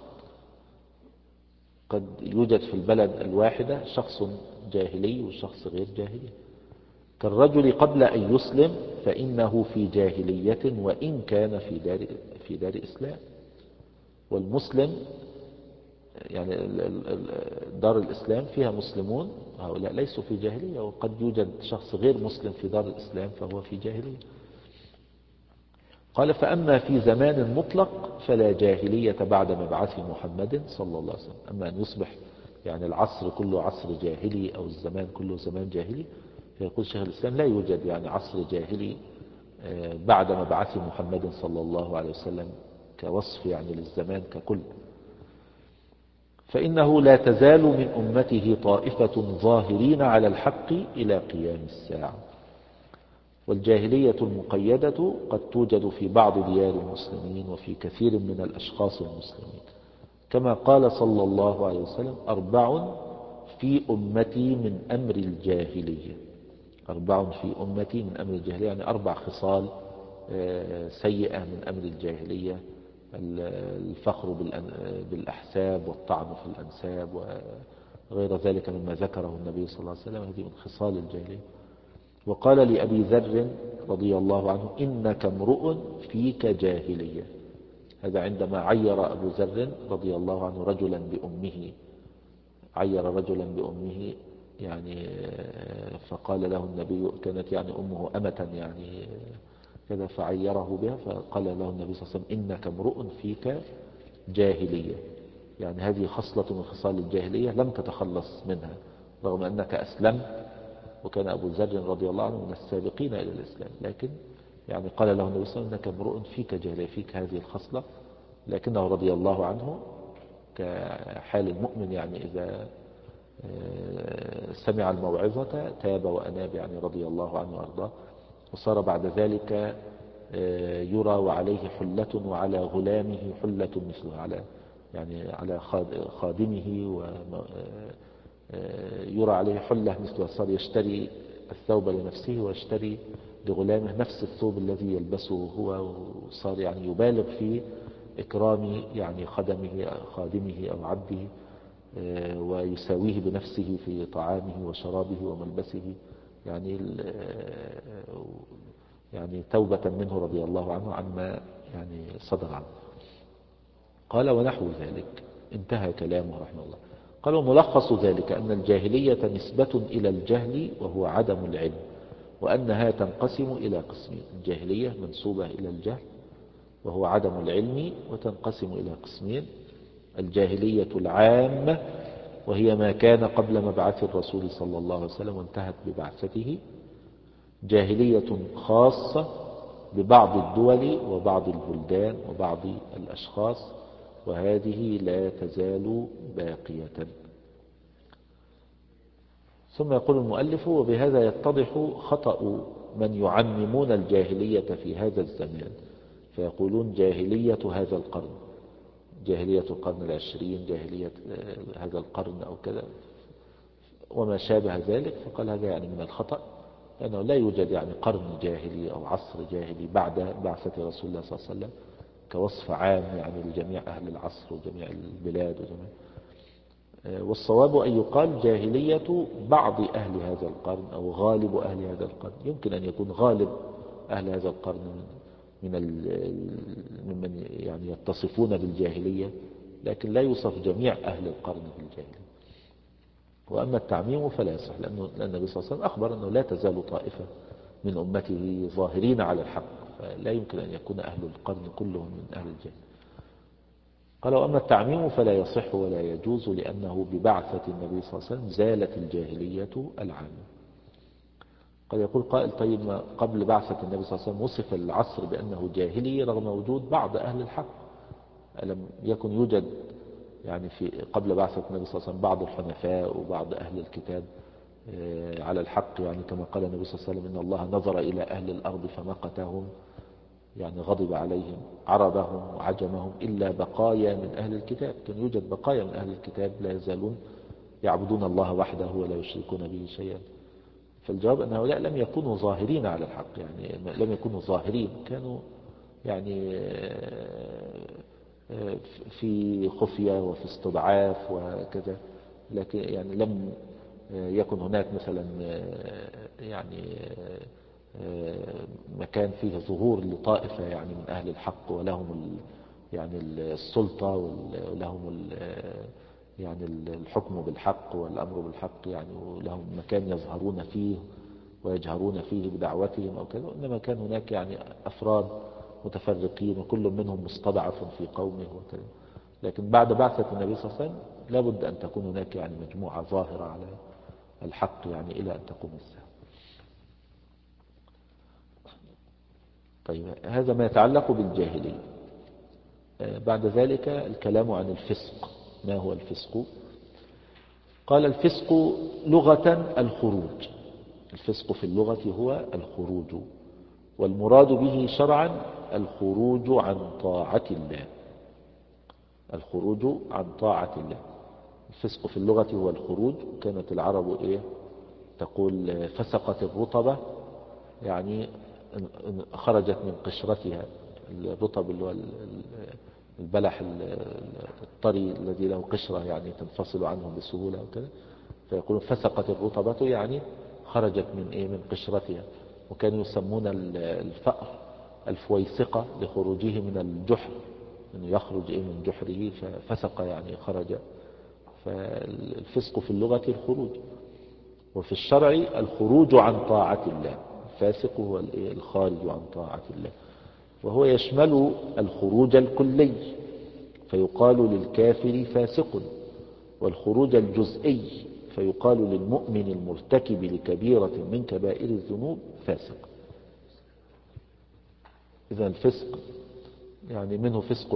قد يوجد في البلد الواحدة شخص جاهلي وشخص غير جاهلي. كالرجل قبل أن يسلم فإنه في جاهلية وإن كان في دار, في دار إسلام. والمسلم يعني دار الإسلام فيها مسلمون، هؤلاء ليسوا في جاهلية، وقد يوجد شخص غير مسلم في دار الإسلام فهو في جاهلية. قال فأما في زمان مطلق فلا جاهلية بعد مبعث محمد صلى الله عليه وسلم. أما أن يصبح يعني العصر كله عصر جاهلي أو الزمان كله زمان جاهلي، فيقول شيخ الإسلام لا يوجد يعني عصر جاهلي بعد مبعث محمد صلى الله عليه وسلم كوصف يعني للزمان ككل. فإنه لا تزال من أمته طائفة ظاهرين على الحق إلى قيام الساعة. والجاهلية المقيدة قد توجد في بعض ديار المسلمين وفي كثير من الأشخاص المسلمين، كما قال صلى الله عليه وسلم أربع في أمتي من أمر الجاهلية. أربع في أمتي من أمر الجاهلية يعني أربع خصال سيئة من أمر الجاهلية: الفخر بالأحساب والطعن في الأنساب وغير ذلك مما ذكره النبي صلى الله عليه وسلم، هذه من خصال الجاهلية. وقال لأبي ذر رضي الله عنه إنك امرؤ فيك جاهلية. هذا عندما عير أبو ذر رضي الله عنه رجلا بأمه، عير رجلا بأمه يعني فقال له النبي، كانت يعني أمه أمة يعني كذا، فعيره بها، فقال له النبي صلى الله عليه وسلم إنك امرؤ فيك جاهلية، يعني هذه خصلة من خصال الجاهلية لم تتخلص منها رغم أنك أسلمت، وكان أبو ذر رضي الله عنه من السابقين إلى الإسلام، لكن يعني قال له النبي صلى الله عليه وسلم إنك امرؤ فيك جاهلية، فيك هذه الخصلة. لكنه رضي الله عنه كحال المؤمن يعني إذا سمع الموعظة تاب وأناب، يعني رضي الله عنه وأرضاه. وصار بعد ذلك يرى وعليه حلة وعلى غلامه حلة مثله، على يعني على خادمه ويرى عليه حلة مثله، صار يشتري الثوب لنفسه ويشتري لغلامه نفس الثوب الذي يلبسه هو، وصار يعني يبالغ في إكرام يعني خدمه خادمه أو عبده ويساويه بنفسه في طعامه وشرابه وملبسه، يعني يعني توبة منه رضي الله عنه عما يعني صدر عنه. قال ونحو ذلك، انتهى كلامه رحمه الله. قال وملخص ذلك أن الجاهلية نسبة إلى الجهل وهو عدم العلم، وأنها تنقسم إلى قسمين. الجاهلية منسوبة إلى الجهل وهو عدم العلم، وتنقسم إلى قسمين: الجاهلية العامة وهي ما كان قبل مبعث الرسول صلى الله عليه وسلم وانتهت ببعثته، جاهلية خاصة ببعض الدول وبعض البلدان وبعض الأشخاص، وهذه لا تزال باقية. ثم يقول المؤلف: وبهذا يتضح خطأ من يعممون الجاهلية في هذا الزمان، فيقولون جاهلية هذا القرن، جاهلية القرن العشرين، جاهلية هذا القرن أو كذا وما شابه ذلك. فقال هذا يعني من الخطأ، لأنه لا يوجد يعني قرن جاهلي أو عصر جاهلي بعد بعثة رسول الله صلى الله عليه وسلم كوصف عام يعني لجميع أهل العصر وجميع البلاد وجميع. والصواب أن يقال جاهلية بعض أهل هذا القرن أو غالب أهل هذا القرن. يمكن أن يكون غالب أهل هذا القرن من ممن يعني يتصفون بالجاهلية، لكن لا يوصف جميع أهل القرن بالجاهلية. وأما التعميم فلا يصح، لأنه النبي صلى الله عليه وسلم أخبر أنه لا تزال طائفة من أمته ظاهرين على الحق، فلا يمكن أن يكون أهل القرن كلهم من أهل الجاهلية. قال وأما التعميم فلا يصح ولا يجوز، لأنه ببعثة النبي صلى الله عليه وسلم زالت الجاهلية العامة. قد يقول قائل: طيب ما قبل بعثة النبي صلى الله عليه وسلم وصف العصر بأنه جاهلي رغم وجود بعض أهل الحق، ألم يكن يوجد يعني في قبل بعثة النبي صلى الله عليه وسلم بعض الحنفاء وبعض أهل الكتاب على الحق، يعني كما قال النبي صلى الله عليه وسلم: إن الله نظر إلى أهل الأرض فمقتهم، يعني غضب عليهم، عربهم وعجمهم إلا بقايا من أهل الكتاب. كان يوجد بقايا من أهل الكتاب لا يزالون يعبدون الله وحده ولا يشركون به شيئا. فالجواب أن هؤلاء لم يكونوا ظاهرين على الحق، يعني لم يكونوا ظاهرين، كانوا يعني في خفية وفي استضعاف وكذا، لكن يعني لم يكن هناك مثلا يعني مكان فيه ظهور لطائفة يعني من أهل الحق ولهم يعني السلطة ولهم يعني الحكم بالحق والأمر بالحق، يعني ولهم مكان يظهرون فيه ويجهرون فيه بدعوتهم أو كذا. إنما كان هناك يعني أفراد متفرقين وكل منهم مستضعف في قومه وكذا. لكن بعد بعثة النبي صلى الله عليه وسلم لابد أن تكون هناك يعني مجموعة ظاهرة على الحق يعني إلى أن تقوم الساعة. طيب هذا ما يتعلق بالجاهلية. بعد ذلك الكلام عن الفسق. ما هو الفسق؟ قال الفسق لغة الخروج. الفسق في اللغة هو الخروج، والمراد به شرعا الخروج عن طاعة الله. الخروج عن طاعة الله. الفسق في اللغة هو الخروج. كانت العرب إيه تقول: فسقت الرطبة، يعني خرجت من قشرتها. الرطب اللي هو البلح الطري الذي له قشرة يعني تنفصل عنه بسهولة وكذا، فيقولون فسقت الرطبة يعني خرجت من إيه من قشرتها. وكانوا يسمون الفأر الفويسقة لخروجه من الجحر، انه يخرج إيه من جحره، ففسق يعني خرج. فالفسق في اللغة الخروج، وفي الشرع الخروج عن طاعة الله. الفاسق هو الخارج عن طاعة الله، وهو يشمل الخروج الكلي، فيقال للكافر فاسق، والخروج الجزئي، فيقال للمؤمن المرتكب لكبيرة من كبائر الذنوب فاسق. إذا الفسق يعني منه فسق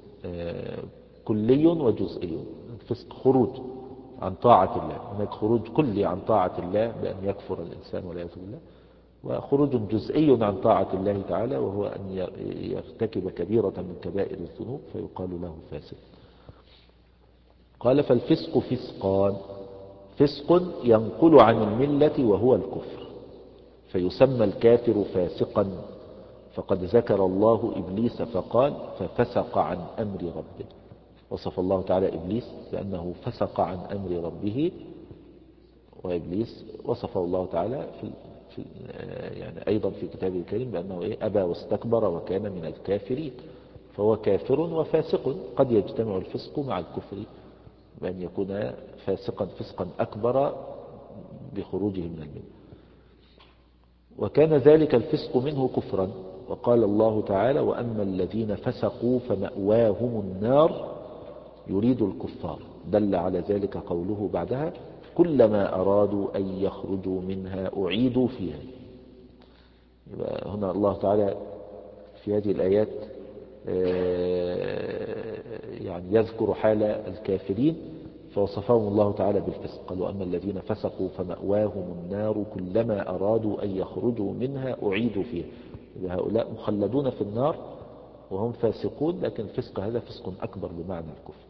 كلي وجزئي. الفسق خروج عن طاعة الله، هناك خروج كلي عن طاعة الله بأن يكفر الإنسان والعياذ بالله، وخروج جزئي عن طاعة الله تعالى وهو أن يرتكب كبيرة من كبائر الذنوب فيقال له فاسق. قال فالفسق فسقان: فسق ينقل عن الملة وهو الكفر، فيسمى الكافر فاسقا، فقد ذكر الله إبليس فقال: ففسق عن أمر ربه. وصف الله تعالى إبليس بأنه فسق عن أمر ربه، وإبليس وصفه الله تعالى في في يعني أيضا في كتابه الكريم بأنه إيه أبى واستكبر وكان من الكافرين. فهو كافر وفاسق، قد يجتمع الفسق مع الكفر بأن يكون فاسقا فسقا أكبر بخروجه من الملة، وكان ذلك الفسق منه كفرا. وقال الله تعالى وأما الذين فسقوا فمأواهم النار يريد الكفار، دل على ذلك قوله بعدها كلما أرادوا أن يخرجوا منها أعيدوا فيها. يبقى هنا الله تعالى في هذه الآيات يعني يذكر حال الكافرين فوصفهم الله تعالى بالفسق، قال وأما الذين فسقوا فمأواهم النار كلما أرادوا أن يخرجوا منها أعيدوا فيها. هؤلاء مخلدون في النار وهم فاسقون، لكن الفسق هذا فسق أكبر بمعنى الكفر.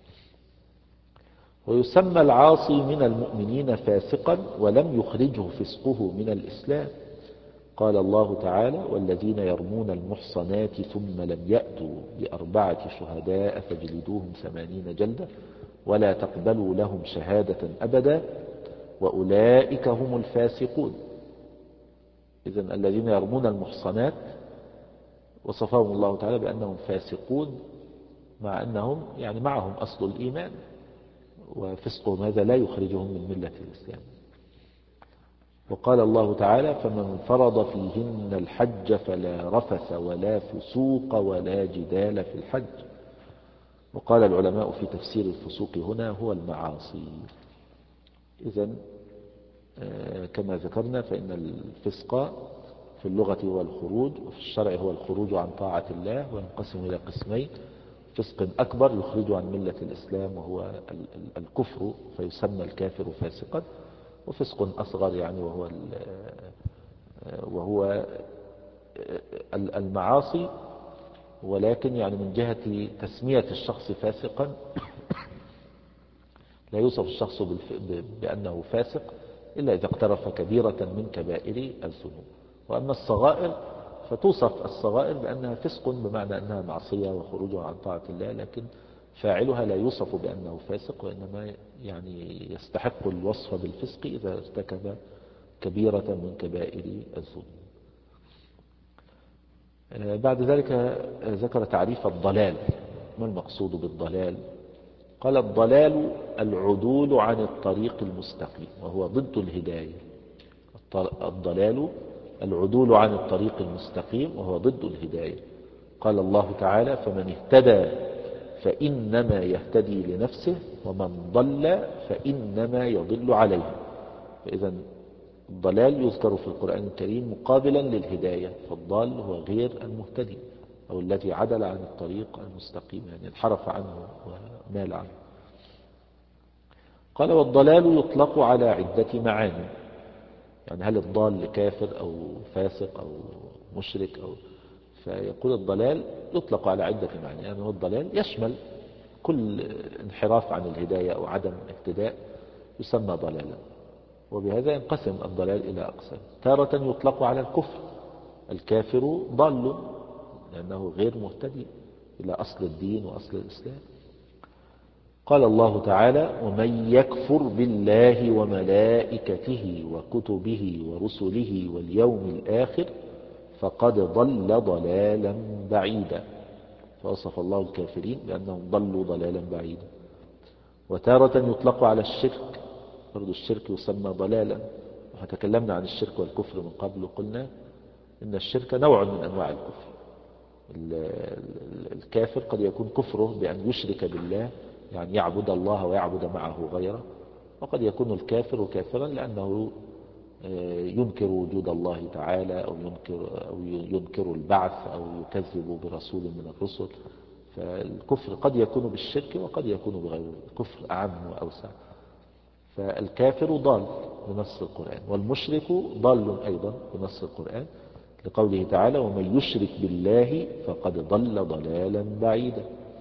ويسمى العاصي من المؤمنين فاسقا ولم يخرجه فسقه من الإسلام. قال الله تعالى والذين يرمون المحصنات ثم لم يأتوا بأربعة شهداء فاجلدوهم ثمانين جلدة ولا تقبلوا لهم شهادة أبدا وأولئك هم الفاسقون. إذن الذين يرمون المحصنات وصفهم الله تعالى بأنهم فاسقون، مع أنهم يعني معهم أصل الإيمان، وفسقهم هذا لا يخرجهم من ملة الإسلام. وقال الله تعالى فمن فرض فيهن الحج فلا رفث ولا فسوق ولا جدال في الحج. وقال العلماء في تفسير الفسوق هنا هو المعاصي. إذن كما ذكرنا فإن الفسق في اللغة هو الخروج، وفي الشرع هو الخروج عن طاعة الله، وينقسم إلى قسمين: فسق أكبر يخرج عن ملة الإسلام وهو الكفر فيسمى الكافر فاسقا، وفسق أصغر يعني وهو وهو المعاصي، ولكن يعني من جهة تسمية الشخص فاسقا لا يوصف الشخص بأنه فاسق إلا إذا اقترف كبيرة من كبائر الذنوب. وأما الصغائر فتوصف الصغائر بأنها فسق بمعنى أنها معصية وخروج عن طاعة الله، لكن فاعلها لا يوصف بأنه فاسق، وإنما يعني يستحق الوصف بالفسق إذا ارتكب كبيرة من كبائر الذنوب. بعد ذلك ذكر تعريف الضلال. ما المقصود بالضلال؟ قال الضلال العدول عن الطريق المستقيم وهو ضد الهداية. الضلال العدول عن الطريق المستقيم وهو ضد الهداية. قال الله تعالى فمن اهتدى فإنما يهتدي لنفسه ومن ضل فإنما يضل عليه. فإذا الضلال يذكر في القرآن الكريم مقابلا للهداية، فالضال هو غير المهتدي أو الذي عدل عن الطريق المستقيم، يعني انحرف عنه ومال عنه. قال والضلال يطلق على عدة معاني، يعني هل الضال كافر أو فاسق أو مشرك أو فيقول الضلال يطلق على عدة معاني، يعني هو الضلال يشمل كل انحراف عن الهداية أو عدم اهتداء يسمى ضلالا، وبهذا ينقسم الضلال إلى أقسام. تارة يطلق على الكفر، الكافر ضال لأنه غير مهتدي إلى أصل الدين وأصل الإسلام. قال الله تعالى ومن يكفر بالله وملائكته وكتبه ورسله واليوم الآخر فقد ضل ضلالا بعيدا. فوصف الله الكافرين بأنهم ضلوا ضلالا بعيدا. وتارة يطلق على الشرك، برضو الشرك يسمى ضلالا، وتكلمنا عن الشرك والكفر من قبل وقلنا إن الشرك نوع من أنواع الكفر. الكافر قد يكون كفره بأن يشرك بالله، يعني يعبد الله ويعبد معه غيره، وقد يكون الكافر كافرا لأنه ينكر وجود الله تعالى أو ينكر, أو ينكر البعث أو يكذب برسول من الرسل. فالكفر قد يكون بالشرك وقد يكون بغيره، الكفر أعم وأوسع. فالكافر ضال بنص القرآن، والمشرك ضال أيضا بنص القرآن لقوله تعالى ومن يشرك بالله فقد ضل ضلالا بعيدا.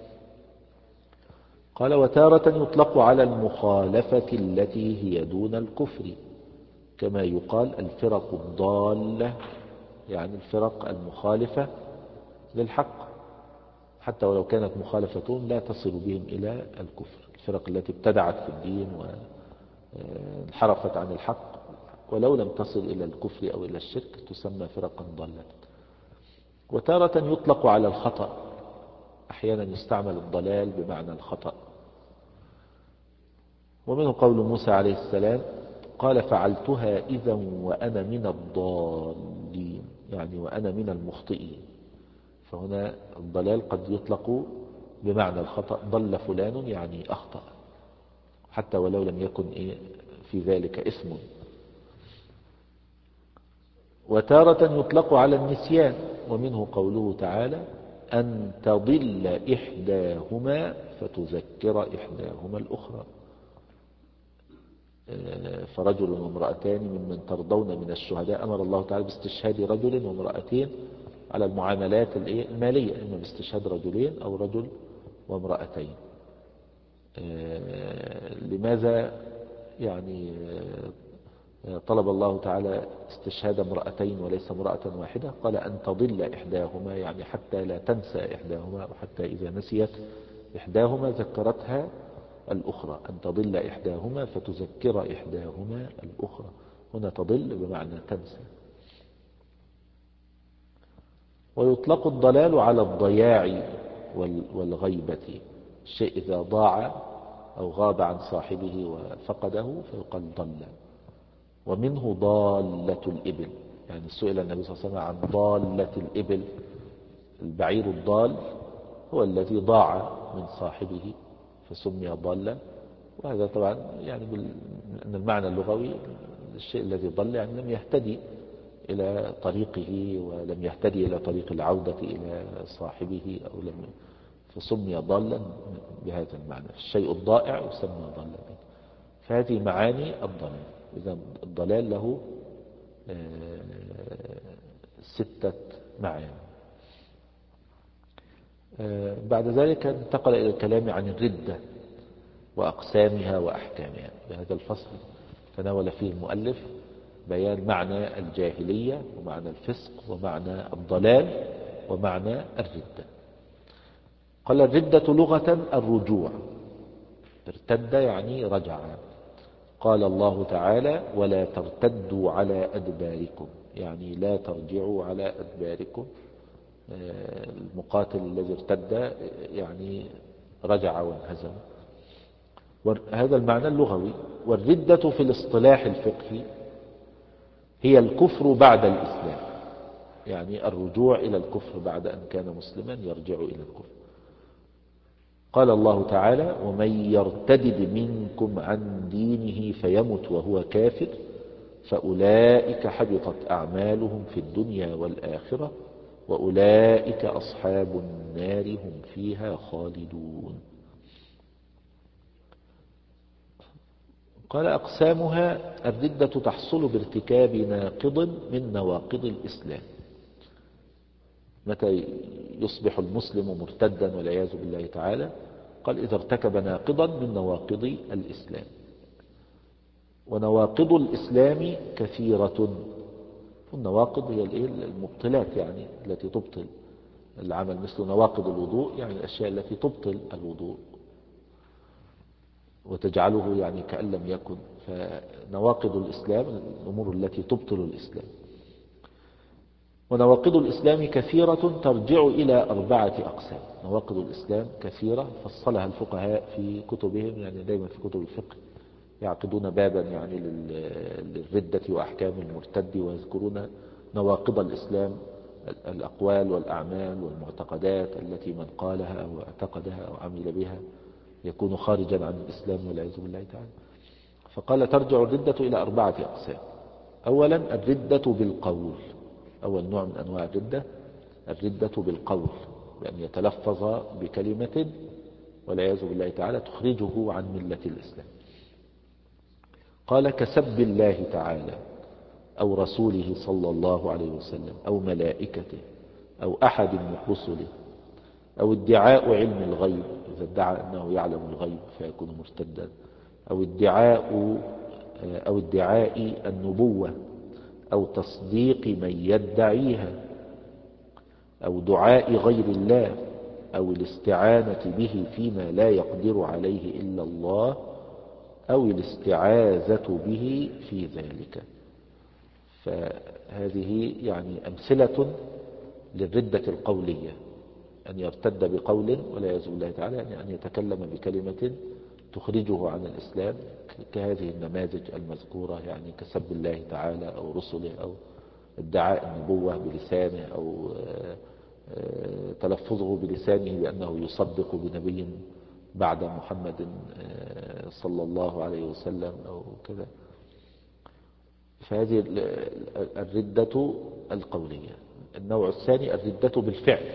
قال وتارة يطلق على المخالفة التي هي دون الكفر، كما يقال الفرق الضالة، يعني الفرق المخالفة للحق. حتى ولو كانت مخالفتهم لا تصل بهم إلى الكفر. الفرق التي ابتدعت في الدين وانحرفت عن الحق ولو لم تصل إلى الكفر أو إلى الشرك تسمى فرقا ضالة. وتارة يطلق على الخطأ، أحيانا يستعمل الضلال بمعنى الخطأ. ومنه قول موسى عليه السلام قال فعلتها إذا وأنا من الضالين، يعني وأنا من المخطئين. فهنا الضلال قد يطلق بمعنى الخطأ، ضل فلان يعني أخطأ حتى ولو لم يكن في ذلك اسم. وتارة يطلق على النسيان، ومنه قوله تعالى أن تضل إحداهما فتذكر إحداهما الأخرى. فرجل وامرأتان ممن ترضون من الشهداء، أمر الله تعالى باستشهاد رجل وامرأتين على المعاملات المالية، إما باستشهاد رجلين أو رجل وامرأتين. لماذا يعني طلب الله تعالى استشهاد امرأتين وليس امرأة واحدة؟ قال أن تضل إحداهما، يعني حتى لا تنسى إحداهما، وحتى إذا نسيت إحداهما ذكرتها الأخرى. أن تضل إحداهما فتذكر إحداهما الأخرى. هنا تضل بمعنى تنسى. ويطلق الضلال على الضياع والغيبة، الشيء إذا ضاع أو غاب عن صاحبه وفقده فيقال ضل. ومنه ضالة الإبل، يعني سئل النبي صلى الله عليه وسلم عن ضالة الإبل. البعير الضال هو الذي ضاع من صاحبه فسمي ضالا. وهذا طبعا يعني أن المعنى اللغوي الشيء الذي ضل يعني لم يهتدي إلى طريقه ولم يهتدي إلى طريق العودة إلى صاحبه أو لم فسمي ضالا بهذا المعنى. الشيء الضائع يسمى ضالا. فهذه معاني الضلال. إذا الضلال له ستة معاني. بعد ذلك انتقل إلى الكلام عن الردة وأقسامها وأحكامها. بهذا الفصل تناول فيه المؤلف بيان معنى الجاهلية ومعنى الفسق ومعنى الضلال ومعنى الردة. قال الردة لغة الرجوع، ارتد يعني رجع. قال الله تعالى ولا ترتدوا على أدباركم، يعني لا ترجعوا على أدباركم. المقاتل الذي ارتد يعني رجع وانهزم. هذا المعنى اللغوي. والردة في الاصطلاح الفقهي هي الكفر بعد الإسلام، يعني الرجوع إلى الكفر بعد أن كان مسلما يرجع إلى الكفر. قال الله تعالى ومن يرتدد منكم عن دينه فيمت وهو كافر فأولئك حبطت أعمالهم في الدنيا والآخرة وأولئك أصحاب النار هم فيها خالدون. قال أقسامها الردة تحصل بارتكاب ناقض من نواقض الإسلام. متى يصبح المسلم مرتدا والعياذ بالله تعالى؟ قال إذا ارتكب ناقضا من نواقض الإسلام. ونواقض الإسلام كثيرة. النواقض هي المبطلات يعني التي تبطل العمل، مثل نواقض الوضوء يعني الأشياء التي تبطل الوضوء وتجعله يعني كأن لم يكن. فنواقض الإسلام الأمور التي تبطل الإسلام. ونواقض الإسلام كثيرة ترجع إلى أربعة أقسام. نواقض الإسلام كثيرة فصلها الفقهاء في كتبهم، يعني دائما في كتب الفقه يعقدون بابا يعني للردة وأحكام المرتد ويذكرون نواقض الإسلام، الأقوال والأعمال والمعتقدات التي من قالها أو اعتقدها أو عمل بها يكون خارجا عن الإسلام والعياذ بالله تعالى. فقال ترجع الردة إلى أربعة أقسام. أولا الردة بالقول، أول نوع من أنواع الردة الردة بالقول، بأن يتلفظ بكلمة والعياذ بالله تعالى تخرجه عن ملة الإسلام. قال كسب الله تعالى أو رسوله صلى الله عليه وسلم أو ملائكته أو أحد من رسله، أو ادعاء علم الغيب، إذا ادعى أنه يعلم الغيب فيكون مرتدا، أو ادعاء أو ادعاء النبوة، أو تصديق من يدعيها، أو دعاء غير الله، أو الاستعانة به فيما لا يقدر عليه إلا الله أو الاستعاذة به في ذلك. فهذه يعني أمثلة للردة القولية، أن يرتد بقول ولا يعوذ بالله تعالى، يعني أن يتكلم بكلمة تخرجه عن الإسلام، كهذه النماذج المذكورة، يعني كسب الله تعالى أو رسله، أو ادعاء النبوة بلسانه، أو تلفظه بلسانه بأنه يصدق بنبي بعد محمد صلى الله عليه وسلم أو كذا. فهذه الردة القولية. النوع الثاني الردة بالفعل،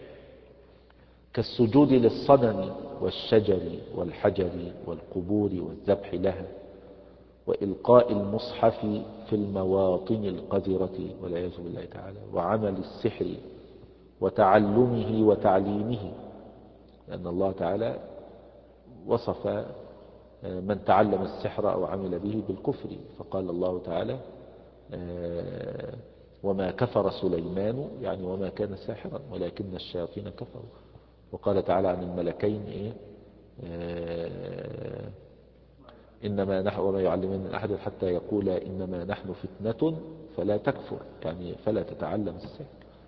كالسجود للصنم والشجر والحجر والقبور والذبح لها، وإلقاء المصحف في المواطن القذرة والعياذ بالله تعالى، وعمل السحر وتعلمه وتعليمه، لأن الله تعالى وصف من تعلم السحر أو عمل به بالكفر، فقال الله تعالى وما كفر سليمان، يعني وما كان ساحرا ولكن الشياطين كفروا. وقال تعالى عن الملكين إيه؟ إنما نحن وما يعلمون من أحد حتى يقول إنما نحن فتنة فلا تكفر، يعني فلا تتعلم السحر.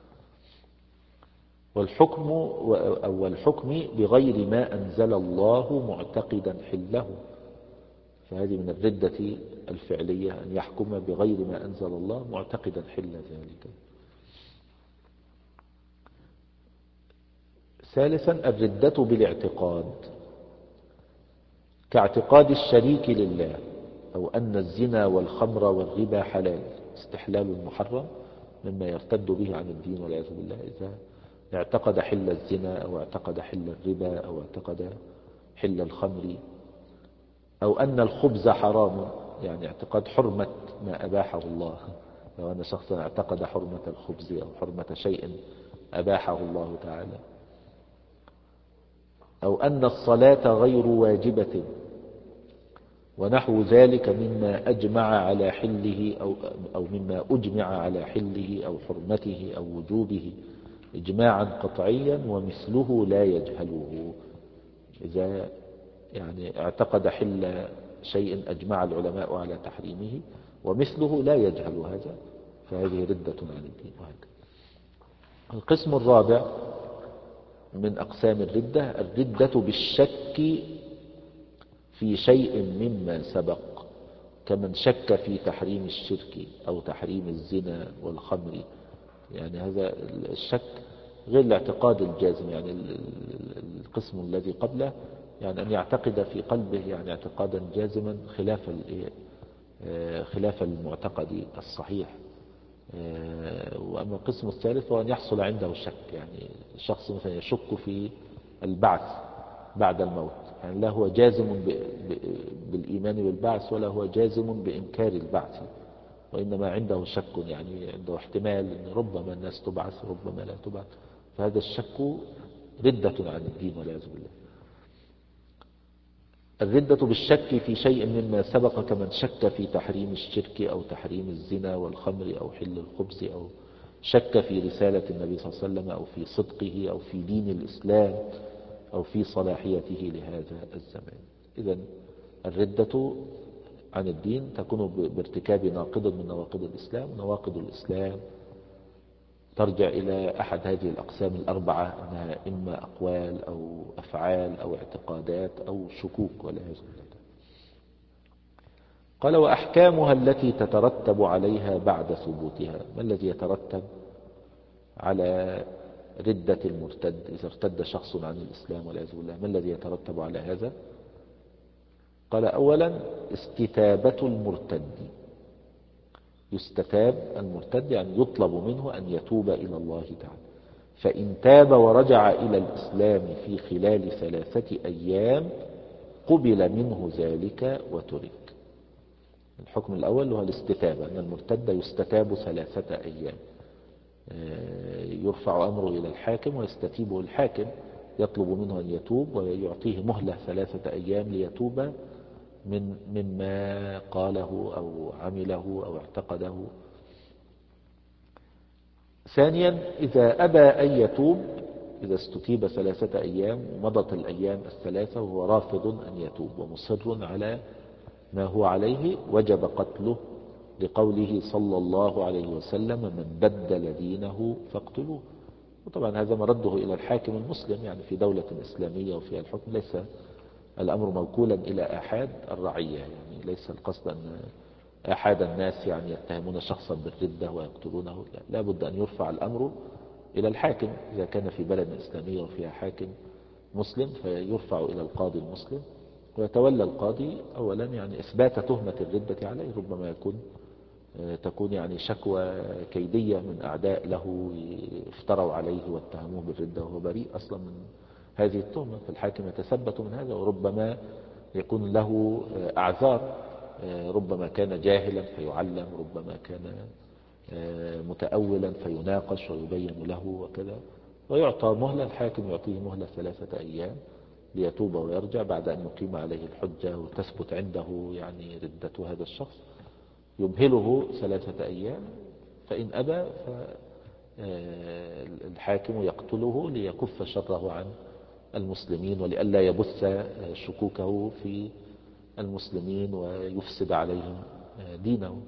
والحكم أو الحكم بغير ما أنزل الله معتقدا حله، فهذه من الردة الفعلية، أن يحكم بغير ما أنزل الله معتقدا حل ذلك. ثالثا الردة بالاعتقاد، كاعتقاد الشريك لله، أو أن الزنا والخمر والربا حلال، استحلال محرم مما يرتد به عن الدين والعياذ بالله، إذا اعتقد حل الزنا أو اعتقد حل الربا أو اعتقد حل الخمر، أو أن الخبز حرام، يعني اعتقاد حرمة ما أباحه الله، لو أن شخصا اعتقد حرمة الخبز أو حرمة شيء أباحه الله تعالى، أو أن الصلاة غير واجبة ونحو ذلك مما أجمع على حله أو, أو مما أجمع على حله أو حرمته أو وجوبه إجماعا قطعيا ومثله لا يجهله. إذا يعني اعتقد حل شيء أجمع العلماء على تحريمه ومثله لا يجهل هذا، فهذه ردة عن الدين. وهكذا. القسم الرابع من أقسام الردة الردة بالشك في شيء مما سبق، كمن شك في تحريم الشرك أو تحريم الزنا والخمر، يعني هذا الشك غير الاعتقاد الجازم. يعني القسم الذي قبله يعني أن يعتقد في قلبه يعني اعتقادا جازما خلاف خلاف المعتقد الصحيح. وأما القسم الثالث هو أن يحصل عنده شك، يعني الشخص مثلا يشك في البعث بعد الموت، يعني لا هو جازم بالإيمان بالبعث ولا هو جازم بإنكار البعث، وإنما عنده شك، يعني عنده احتمال أن ربما الناس تبعث ربما لا تبعث، فهذا الشك ردة عن الدين والعياذ بالله. الردة بالشك في شيء مما سبق، كمن شك في تحريم الشرك أو تحريم الزنا والخمر أو حل الخبز، أو شك في رسالة النبي صلى الله عليه وسلم أو في صدقه أو في دين الإسلام أو في صلاحيته لهذا الزمان. إذن الردة عن الدين تكون بارتكاب ناقض من نواقض الإسلام. نواقض الإسلام ترجع إلى أحد هذه الأقسام الأربعة، أنها إما أقوال أو أفعال أو اعتقادات أو شكوك والعياذ بالله. قال وأحكامها التي تترتب عليها بعد ثبوتها. ما الذي يترتب على ردة المرتد إذا ارتد شخص عن الإسلام والعياذ بالله؟ ما الذي يترتب على هذا؟ قال أولا استتابة المرتد، يستتاب المرتد يعني يطلب منه أن يتوب إلى الله تعالى، فإن تاب ورجع إلى الإسلام في خلال ثلاثة أيام قبل منه ذلك وترك. الحكم الأول هو الاستتابة، أن المرتد يستتاب ثلاثة أيام، يرفع أمره إلى الحاكم ويستتيبه الحاكم، يطلب منه أن يتوب ويعطيه مهلة ثلاثة أيام ليتوب من مما قاله أو عمله أو اعتقده. ثانيا إذا أبى أن يتوب إذا استتيب ثلاثة أيام ومضت الأيام الثلاثة وهو رافض أن يتوب ومصر على ما هو عليه وجب قتله، لقوله صلى الله عليه وسلم: من بدل دينه فاقتلوه. وطبعا هذا مرده إلى الحاكم المسلم، يعني في دولة إسلامية وفيها الحكم ليس الأمر موكولا إلى آحاد الرعية، يعني ليس القصد أن آحاد الناس يعني يتهمون شخصا بالردة ويقتلونه، لا, لا بد أن يرفع الأمر إلى الحاكم. إذا كان في بلد إسلامية وفيها حاكم مسلم فيرفع إلى القاضي المسلم، ويتولى القاضي أولا يعني إثبات تهمة الردة عليه. ربما يكون تكون يعني شكوى كيدية من أعداء له افتروا عليه واتهموه بالردة وهو بريء أصلا من هذه التهمة، فالحاكم يتثبت من هذا. وربما يكون له أعذار، ربما كان جاهلا فيعلم، ربما كان متأولا فيناقش ويبين له وكذا، ويعطى مهلة. الحاكم يعطيه مهلة ثلاثة أيام ليتوب ويرجع بعد أن يقيم عليه الحجة وتثبت عنده يعني ردة هذا الشخص. يمهله ثلاثة أيام، فإن أبى فالحاكم يقتله ليكف شره عن المسلمين ولئلا يبث شكوكه في المسلمين ويفسد عليهم دينهم.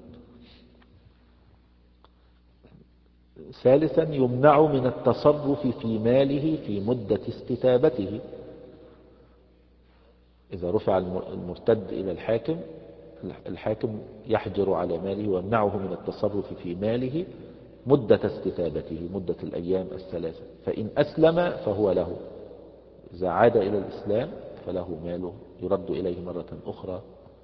ثالثا يمنع من التصرف في ماله في مدة استتابته. إذا رفع المرتد إلى الحاكم، الحاكم يحجر على ماله ويمنعه من التصرف في ماله مدة استتابته، مدة الأيام الثلاثة. فإن أسلم فهو له، إذا عاد إلى الإسلام فله ماله يرد إليه مرة أخرى،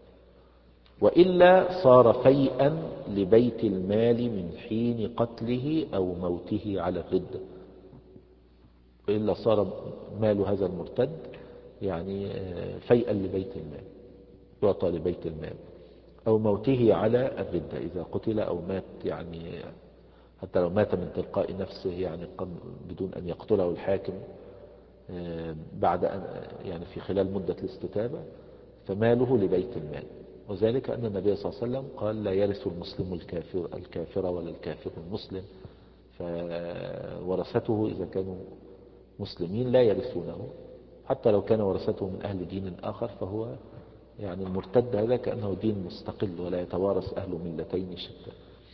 وإلا صار فيئا لبيت المال من حين قتله أو موته على الردة. وإلا صار مال هذا المرتد يعني فيئا لبيت المال، يعطى لبيت المال، أو موته على الردة إذا قتل أو مات، يعني حتى لو مات من تلقاء نفسه يعني بدون أن يقتله الحاكم بعد أن يعني في خلال مدة الاستتابة، فماله لبيت المال. وذلك أن النبي صلى الله عليه وسلم قال: لا يرث المسلم الكافر الكافر ولا الكافر المسلم. فورثته إذا كانوا مسلمين لا يرثونه، حتى لو كان ورثته من أهل دين آخر، فهو يعني المرتد هذا كأنه دين مستقل ولا يتوارث أهل ملتين شتى.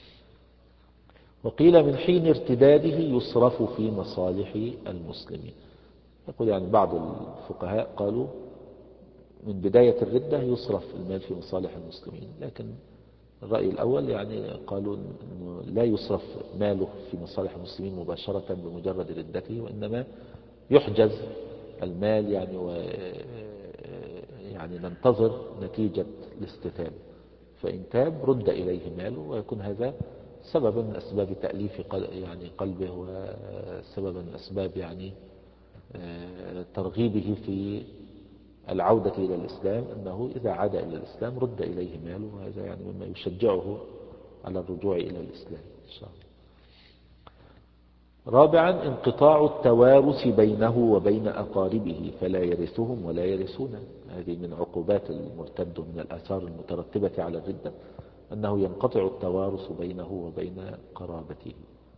وقيل من حين ارتداده يصرف في مصالح المسلمين. يقول يعني بعض الفقهاء قالوا من بداية الردة يصرف المال في مصالح المسلمين، لكن الرأي الأول يعني قالوا أنه لا يصرف ماله في مصالح المسلمين مباشرة بمجرد ردته، وإنما يحجز المال يعني و يعني ننتظر نتيجة الاستتاب، فإن تاب رد إليه ماله، ويكون هذا سببا من أسباب تأليف يعني قلبه، وسببا من أسباب يعني ترغيبه في العودة إلى الإسلام، أنه إذا عاد إلى الإسلام رد إليه ماله، وهذا يعني مما يشجعه على الرجوع إلى الإسلام إن شاء الله. رابعا انقطاع التوارث بينه وبين أقاربه فلا يرثهم ولا يرثونه. هذه من عقوبات المرتد ومن الآثار المترتبة على الردة، أنه ينقطع التوارث بينه وبين قرابته.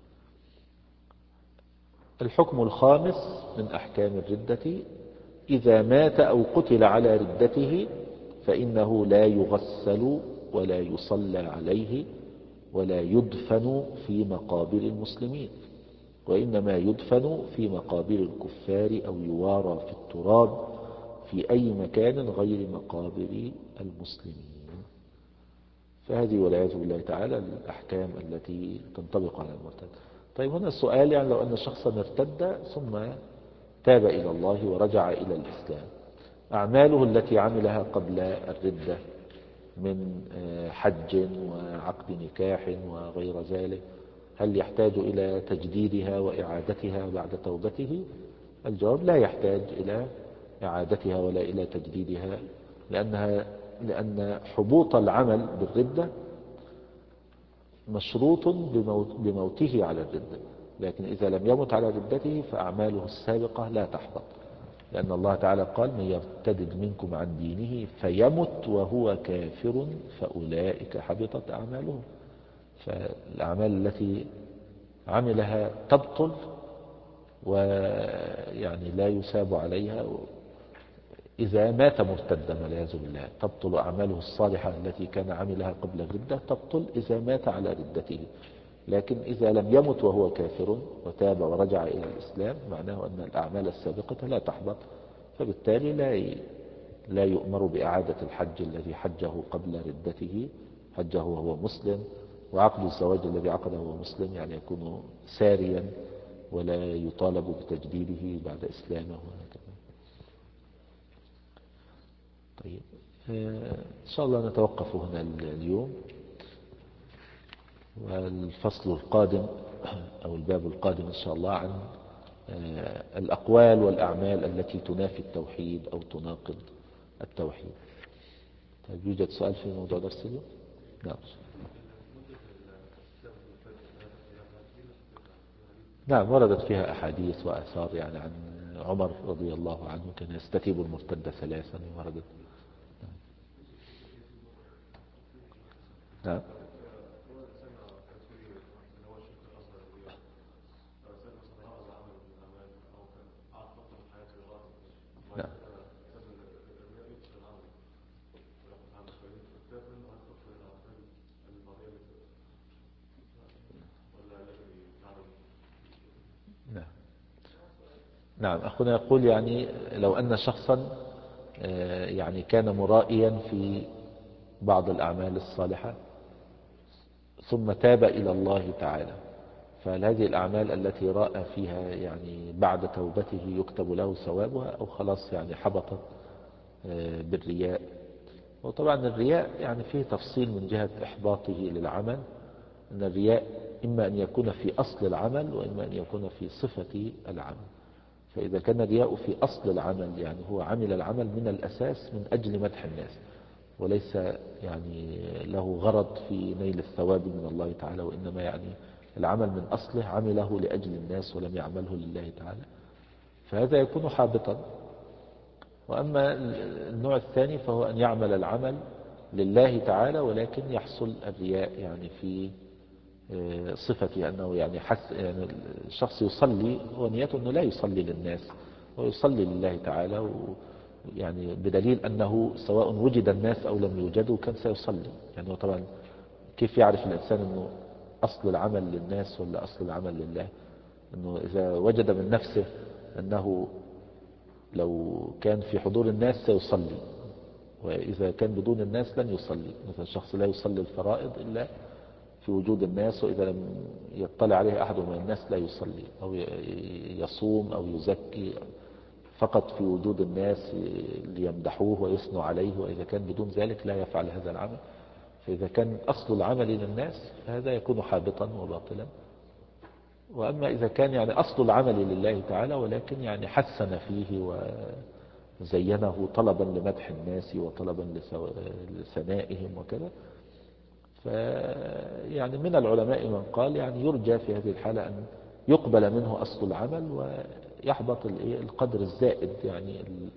الحكم الخامس من أحكام الردة: إذا مات أو قتل على ردته فإنه لا يغسل ولا يصلى عليه ولا يدفن في مقابر المسلمين، وإنما يدفن في مقابر الكفار أو يوارى في التراب في أي مكان غير مقابر المسلمين. فهذه والعياذ بالله تعالى الأحكام التي تنطبق على المرتد. طيب هنا السؤال، يعني لو أن شخصا ارتد ثم تاب إلى الله ورجع إلى الإسلام، أعماله التي عملها قبل الردة من حج وعقد نكاح وغير ذلك، هل يحتاج إلى تجديدها وإعادتها بعد توبته؟ الجواب: لا يحتاج إلى إعادتها ولا إلى تجديدها، لأنها لأن حبوط العمل بالردة مشروط بموته على الردة، لكن إذا لم يمت على ردته فأعماله السابقة لا تحبط، لأن الله تعالى قال: من يرتد منكم عن دينه فيمت وهو كافر فأولئك حبطت أعمالهم. فالأعمال التي عملها تبطل ويعني لا يساب عليها. إذا مات مرتدا والعياذ بالله تبطل أعماله الصالحة التي كان عملها قبل الردة، تبطل إذا مات على ردته. لكن إذا لم يمت وهو كافر وتاب ورجع إلى الإسلام معناه أن الأعمال السابقة لا تحبط، فبالتالي لا لا يؤمر بإعادة الحج الذي حجه قبل ردته، حجه وهو مسلم، وعقد الزواج الذي عقده وهو مسلم يعني يكون ساريا ولا يطالب بتجديده بعد إسلامه وهكذا. طيب إن شاء الله نتوقف هنا اليوم، والفصل القادم أو الباب القادم إن شاء الله عن الأقوال والأعمال التي تنافي التوحيد أو تناقض التوحيد. طيب يوجد سؤال في موضوع درس اليوم؟ نعم. نعم وردت فيها أحاديث وآثار يعني عن عمر رضي الله عنه كان يستتيب المرتد ثلاثا وردت. نعم. نعم. نعم. نعم أخونا يقول يعني لو أن شخصا يعني كان مرائيا في بعض الأعمال الصالحة ثم تاب إلى الله تعالى، فهل هذه الأعمال التي رأى فيها يعني بعد توبته يكتب له ثوابها أو خلاص يعني حبطت بالرياء؟ وطبعا الرياء يعني فيه تفصيل من جهة إحباطه للعمل، أن الرياء إما أن يكون في أصل العمل وإما أن يكون في صفة العمل. فإذا كان الرياء في أصل العمل يعني هو عمل العمل من الأساس من أجل مدح الناس وليس يعني له غرض في نيل الثواب من الله تعالى، وإنما يعني العمل من أصله عمله لأجل الناس ولم يعمله لله تعالى، فهذا يكون حابطا. وأما النوع الثاني فهو أن يعمل العمل لله تعالى ولكن يحصل الرياء يعني في صفتي أنه يعني حس يعني الشخص يصلي ونيته أنه لا يصلي للناس ويصلي لله تعالى، يعني بدليل أنه سواء وجد الناس أو لم يوجدوا كان سيصلي. يعني طبعا كيف يعرف الإنسان أنه أصل العمل للناس ولا أصل العمل لله؟ أنه إذا وجد من نفسه أنه لو كان في حضور الناس سيصلي، وإذا كان بدون الناس لن يصلي. مثلا الشخص لا يصلي الفرائض إلا في وجود الناس، وإذا لم يطلع عليه أحد من الناس لا يصلي، أو يصوم أو يزكي فقط في وجود الناس ليمدحوه ويثنوا عليه، وإذا كان بدون ذلك لا يفعل هذا العمل. فإذا كان أصل العمل للناس فهذا يكون حابطا وباطلا. وأما إذا كان يعني أصل العمل لله تعالى ولكن يعني حسن فيه وزينه طلبا لمدح الناس وطلبا لثنائهم وكذا، فيعني من العلماء من قال يعني يرجى في هذه الحالة أن يقبل منه أصل العمل ويحبط القدر الزائد. يعني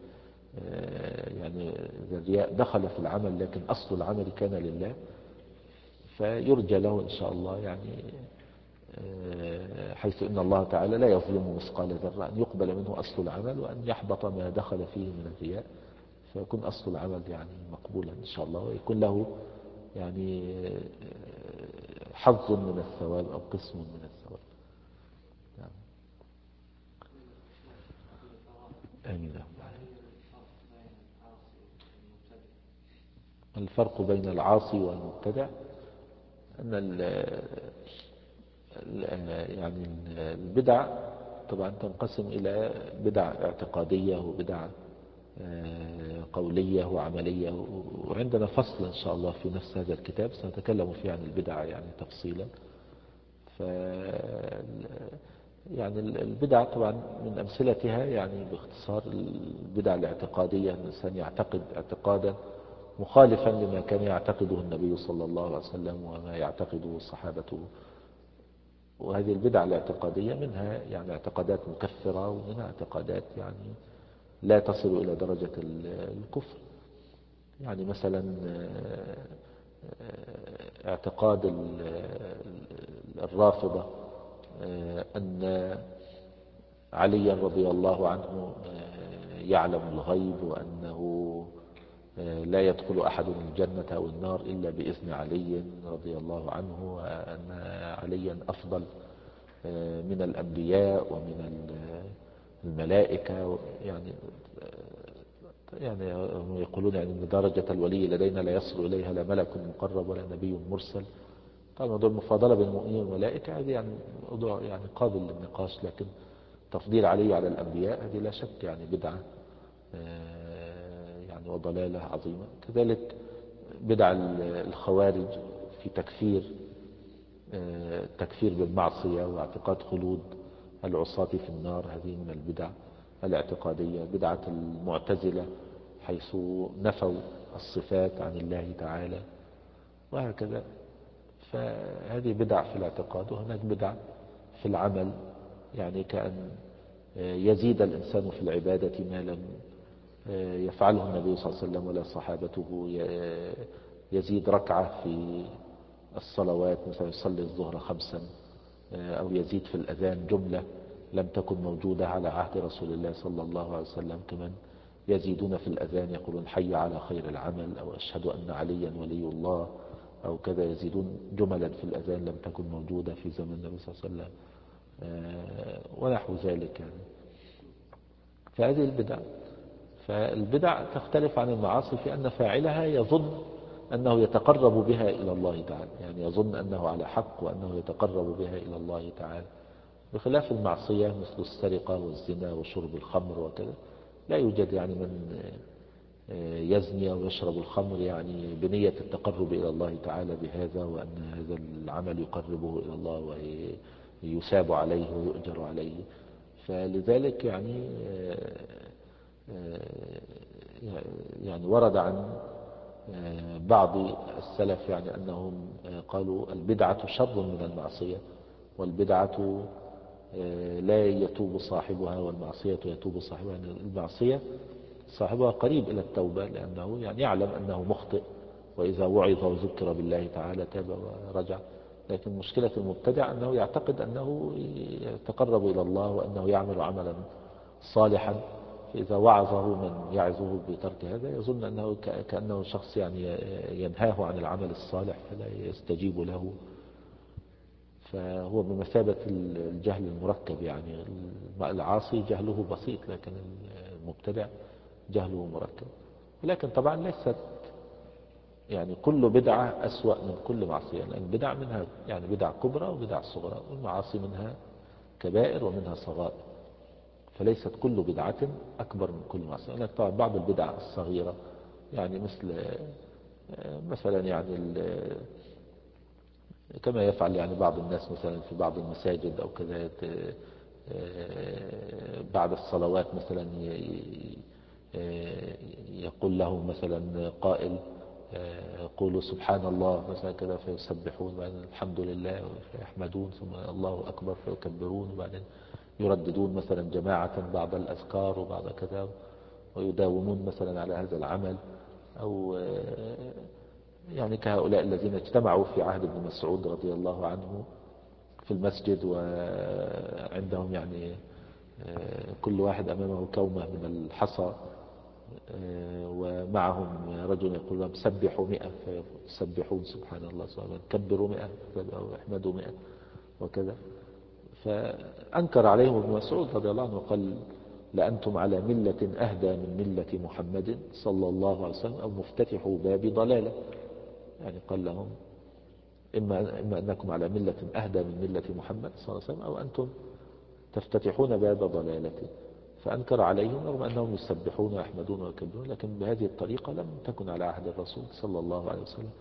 يعني إذا الرياء دخل في العمل لكن أصل العمل كان لله فيرجى له إن شاء الله يعني حيث إن الله تعالى لا يظلم مثقال ذرة أن يقبل منه أصل العمل وأن يحبط ما دخل فيه من الرياء، فيكون أصل العمل يعني مقبولا إن شاء الله، ويكون له يعني حظ من الثواب أو قسم من الثواب. نعم. آمين. الفرق بين العاصي والمبتدع أن يعني البدع طبعا تنقسم إلى بدع اعتقادية وبدع قولية وعملية، وعندنا فصل إن شاء الله في نفس هذا الكتاب سنتكلم فيه عن البدع يعني تفصيلا. ف يعني البدع طبعا من أمثلتها يعني باختصار البدع الاعتقادية، الإنسان يعتقد اعتقادا مخالفا لما كان يعتقده النبي صلى الله عليه وسلم وما يعتقده صحابته. وهذه البدع الاعتقادية منها يعني اعتقادات مكفرة ومنها اعتقادات يعني لا تصل إلى درجة الكفر. يعني مثلا اعتقاد الرافضة أن عليا رضي الله عنه يعلم الغيب، وأنه لا يدخل أحد الجنة أو النار إلا بإذن علي رضي الله عنه، وأن عليا أفضل من الأنبياء ومن الملائكة. يعني يعني هم يقولون يعني أن درجة الولي لدينا لا يصل إليها لا ملك مقرب ولا نبي مرسل. طبعا موضوع المفاضلة بين المؤمنين والملائكة هذه يعني موضوع يعني قابل للنقاش، لكن تفضيل علي على الأنبياء هذه لا شك يعني بدعة يعني وضلالة عظيمة. كذلك بدع الخوارج في تكفير التكفير بالمعصية واعتقاد خلود العصاة في النار، هذه من البدع الاعتقادية. بدعة المعتزلة حيث نفوا الصفات عن الله تعالى وهكذا. فهذه بدع في الاعتقاد. وهناك بدع في العمل، يعني كأن يزيد الإنسان في العبادة ما لم يفعله النبي صلى الله عليه وسلم ولا صحابته. يزيد ركعة في الصلوات، مثلا يصلي الظهر خمسا، أو يزيد في الأذان جملة لم تكن موجودة على عهد رسول الله صلى الله عليه وسلم. كمان يزيدون في الأذان يقولون حي على خير العمل، أو أشهد أن عليا ولي الله، أو كذا. يزيدون جملا في الأذان لم تكن موجودة في زمن النبي صلى الله عليه وسلم ونحو ذلك يعني. فهذه البدع. فالبدع تختلف عن المعاصي في أن فاعلها يظن أنه يتقرب بها إلى الله تعالى، يعني يظن أنه على حق وأنه يتقرب بها إلى الله تعالى، بخلاف المعصية مثل السرقة والزنا وشرب الخمر وكذا. لا يوجد يعني من يزني أو يشرب الخمر يعني بنية التقرب إلى الله تعالى بهذا، وأن هذا العمل يقربه إلى الله ويساب عليه ويؤجر عليه. فلذلك يعني يعني ورد عن بعض السلف يعني أنهم قالوا البدعة شر من المعصية، والبدعة لا يتوب صاحبها والمعصية يتوب صاحبها. يعني المعصية صاحبها قريب إلى التوبة، لأنه يعني يعلم أنه مخطئ، وإذا وعظ وذكر بالله تعالى تاب ورجع. لكن مشكلة المبتدع أنه يعتقد أنه يتقرب إلى الله وأنه يعمل عملا صالحا، فإذا وعظه من يعظه بترك هذا يظن أنه كأنه شخص يعني ينهاه عن العمل الصالح فلا يستجيب له. فهو بمثابة الجهل المركب، يعني العاصي جهله بسيط لكن المبتدع جهله مركب. ولكن طبعا ليست يعني كل بدعة أسوأ من كل معصية، لأن البدع منها يعني بدع كبرى وبدع صغرى، والمعاصي منها كبائر ومنها صغائر. فليست كل بدعة أكبر من كل معصية. لكن طبعا بعض البدع الصغيرة يعني مثل مثلا يعني كما يفعل يعني بعض الناس مثلا في بعض المساجد أو كذا، بعد الصلوات مثلا يقول له مثلا قائل قولوا سبحان الله مثلا كذا، فيسبحون، وبعدين الحمد لله فيحمدون، ثم الله أكبر فيكبرون، وبعدين يرددون مثلا جماعة بعض الأذكار وبعض كذا، ويداومون مثلا على هذا العمل. أو يعني كهؤلاء الذين اجتمعوا في عهد ابن مسعود رضي الله عنه في المسجد، وعندهم يعني كل واحد أمامه كومة من الحصى، ومعهم رجل يقول لهم سبحوا مئة فيسبحون سبحان الله سبحانه، كبروا مئة أو احمدوا مئة وكذا. فأنكر عليهم ابن مسعود رضي الله عنه وقال لأنتم على ملة أهدى من ملة محمد صلى الله عليه وسلم، أو مفتتحوا باب ضلالة. يعني قال لهم إما, إما أنكم على ملة أهدى من ملة محمد صلى الله عليه وسلم، أو أنتم تفتتحون باب ضلالة. فأنكر عليهم رغم أنهم يسبحون ويحمدون ويكبرون، لكن بهذه الطريقة لم تكن على عهد الرسول صلى الله عليه وسلم.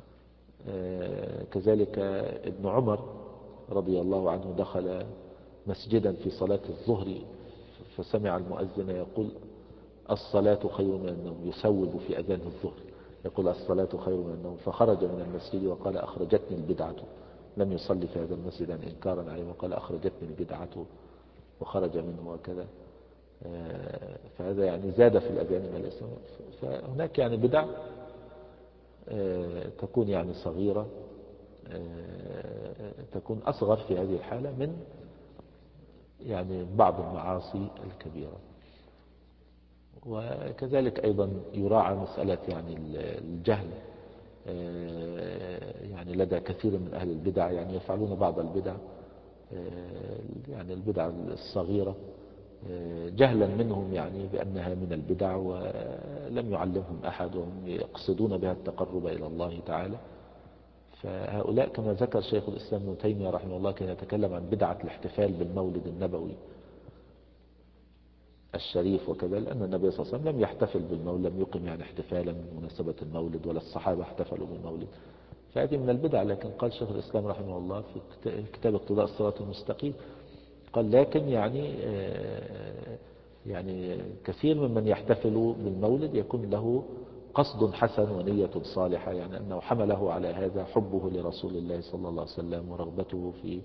كذلك ابن عمر رضي الله عنه دخل مسجدا في صلاة الظهر فسمع المؤذن يقول الصلاة خير من النوم، يسوب في أذان الظهر يقول الصلاة خير من النوم، فخرج من المسجد وقال أخرجتني البدعة. لم يصلي في هذا المسجد إنكارا عليه، وقال أخرجتني البدعة وخرج منه وكذا. فهذا يعني زاد في الأذان من الإسلام. فهناك يعني بدع تكون يعني صغيرة، تكون أصغر في هذه الحالة من يعني بعض المعاصي الكبيرة. وكذلك أيضا يراعى مسألة يعني الجهل، يعني لدى كثير من أهل البدع، يعني يفعلون بعض البدع، يعني البدع الصغيرة، جهلا منهم يعني بأنها من البدع، ولم يعلمهم أحد، وهم يقصدون بها التقرب إلى الله تعالى. فهؤلاء كما ذكر شيخ الإسلام ابن تيمية رحمه الله كان يتكلم عن بدعة الاحتفال بالمولد النبوي الشريف وكذا، لأن النبي صلى الله عليه وسلم لم يحتفل بالمولد، لم يقم يعني احتفالا بمناسبة المولد، ولا الصحابة احتفلوا بالمولد، فهذه من البدع. لكن قال شيخ الإسلام رحمه الله في كتاب اقتضاء الصراط المستقيم، قال لكن يعني يعني كثير ممن يحتفل بالمولد يكون له قصد حسن ونية صالحة، يعني أنه حمله على هذا حبه لرسول الله صلى الله عليه وسلم ورغبته في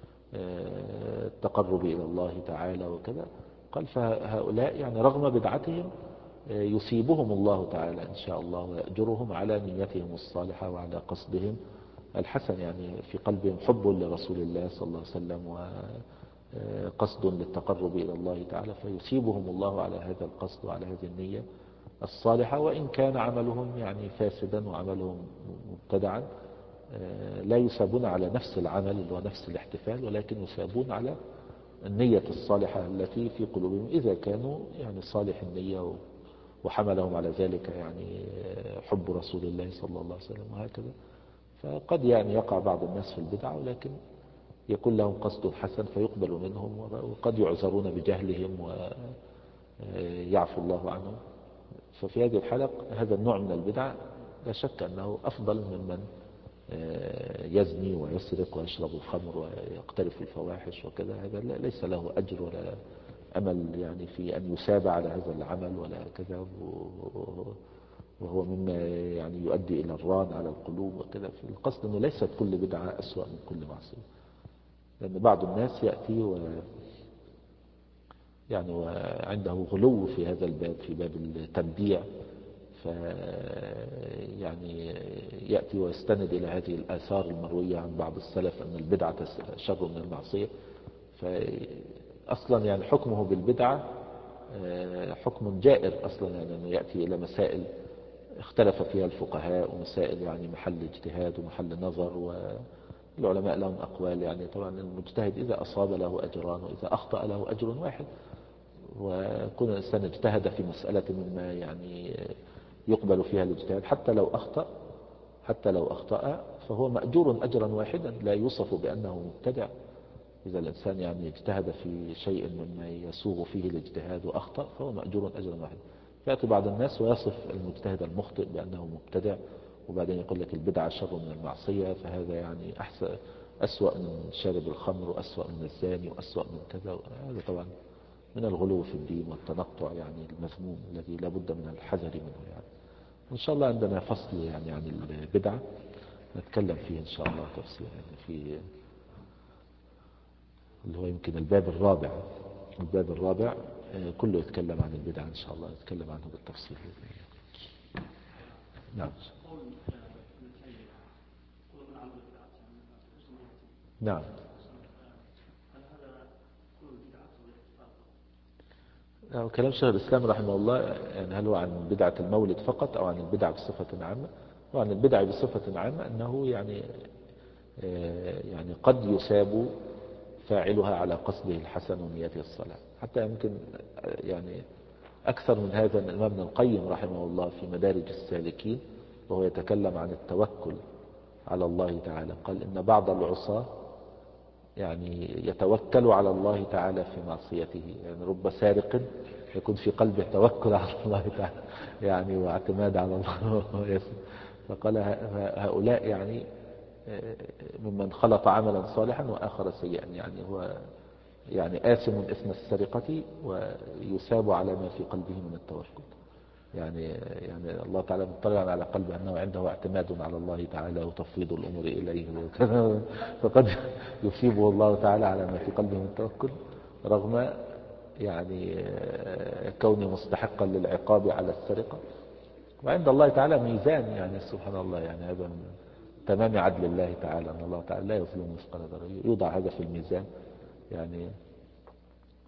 التقرب إلى الله تعالى وكذا. قال فهؤلاء يعني رغم بدعتهم يثيبهم الله تعالى إن شاء الله، ويأجرهم على نيتهم الصالحة وعلى قصدهم الحسن، يعني في قلبهم حب لرسول الله صلى الله عليه وسلم وقصد للتقرب إلى الله تعالى، فيثيبهم الله على هذا القصد وعلى هذه النية الصالحة، وإن كان عملهم يعني فاسدا وعملهم مبتدعا، لا يثابون على نفس العمل اللي هو نفس الاحتفال، ولكن يثابون على النية الصالحة التي في قلوبهم إذا كانوا يعني صالح النية، وحملهم على ذلك يعني حب رسول الله صلى الله عليه وسلم وهكذا. فقد يعني يقع بعض الناس في البدع، ولكن يكون لهم قصد حسن فيقبل منهم، وقد يعذرون بجهلهم ويعفو الله عنهم. ففي هذه الحلقة هذا النوع من البدع لا شك أنه أفضل ممن يزني ويسرق ويشرب الخمر ويقترف الفواحش وكذا. هذا ليس له أجر ولا أمل يعني في أن يساب على هذا العمل ولا كذا، وهو مما يعني يؤدي إلى الران على القلوب وكذا. في القصد أنه ليست كل بدعة أسوأ من كل معصية، لأن بعض الناس يأتي و يعني وعنده غلو في هذا الباب، في باب التبديع، ف يعني يأتي ويستند إلى هذه الآثار المروية عن بعض السلف أن البدعة شر من المعصية. فأصلا يعني حكمه بالبدعة حكم جائر أصلا، يعني أنه يأتي إلى مسائل اختلف فيها الفقهاء، ومسائل يعني محل اجتهاد ومحل نظر، والعلماء لهم أقوال. يعني طبعا المجتهد إذا أصاب له أجران، وإذا أخطأ له أجر واحد، وكون الإنسان اجتهد في مسألة مما يعني يقبل فيها الاجتهاد حتى لو أخطأ حتى لو أخطأ فهو مأجور أجرا واحدا، لا يوصف بأنه مبتدع. إذا الإنسان يعني اجتهد في شيء مما يسوغ فيه الاجتهاد وأخطأ فهو مأجور أجرا واحدا. يأتي بعض الناس ويصف المجتهد المخطئ بأنه مبتدع، وبعدين يقول لك البدعة شر من المعصية، فهذا يعني أحسن أسوأ من شارب الخمر، وأسوأ من الزاني، وأسوأ من كذا. هذا طبعا من الغلو في الدين والتنطع يعني المذموم الذي لا بد من الحذر منه. يعني إن شاء الله عندنا فصل يعني عن البدعة نتكلم فيه إن شاء الله تفصيلا، يعني في اللي هو يمكن الباب الرابع الباب الرابع كله يتكلم عن البدعة إن شاء الله، يتكلم عنه بالتفصيل. نعم نعم. كلام شيخ الإسلام رحمه الله يعني هل هو عن بدعة المولد فقط أو عن البدعة بصفة عامة؟ وعن البدعة بصفة عامة أنه يعني يعني قد يساب فاعلها على قصده الحسن ونيته الصالحة. حتى يمكن يعني أكثر من هذا من الإمام ابن القيم رحمه الله في مدارج السالكين، وهو يتكلم عن التوكل على الله تعالى، قال إن بعض العصاة يعني يتوكل على الله تعالى في معصيته، يعني رب سارق يكون في قلبه توكل على الله تعالى يعني واعتماد على الله. فقال هؤلاء يعني ممن خلط عملا صالحا وآخر سيئا، يعني هو يعني آثم إثم السرقة ويساب على ما في قلبه من التوكل. يعني يعني الله تعالى مطلع على قلبه أنه عنده اعتماد على الله تعالى وتفويض الأمور إليه، فقد يصيبه الله تعالى على ما في قلبه من التوكل، رغم يعني كونه مستحقا للعقاب على السرقة. وعند الله تعالى ميزان، يعني سبحان الله، يعني هذا من تمام عدل الله تعالى أن الله تعالى لا يظلم مثقال ذرة، يوضع هذا في الميزان. يعني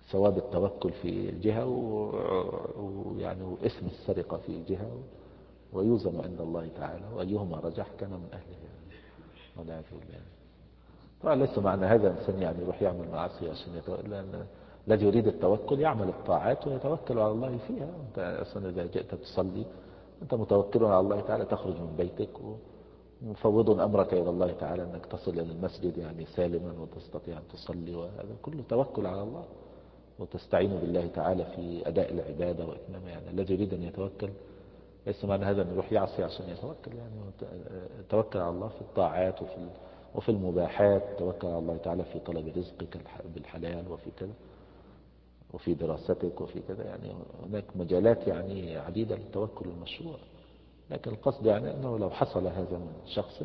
ثواب التوكل في جهة ويعني واسم السرقة في جهة، ويوزن عند الله تعالى، وأيهما رجح كان من أهله يعني. والعياذ بالله. طبعا ليس معنى هذا الإنسان يعني يروح يعمل معاصي عشان يتوكل، لأن الذي يريد التوكل يعمل الطاعات ويتوكل على الله فيها. أنت أصلا إذا جئت تصلي أنت متوكل على الله تعالى، تخرج من بيتك ومفوض أمرك إلى الله تعالى أنك تصل إلى المسجد يعني سالما وتستطيع أن تصلي، وهذا كله توكل على الله، وتستعين بالله تعالى في أداء العبادة وإتمامها. يعني الذي يريد أن يتوكل ليس معنى هذا أن يروح يعصي عشان يتوكل، يعني توكل على الله في الطاعات وفي وفي المباحات، توكل على الله تعالى في طلب رزقك بالحلال وفي كذا، وفي دراستك وفي كذا. يعني هناك مجالات يعني عديدة للتوكل المشروع. لكن القصد يعني أنه لو حصل هذا من شخص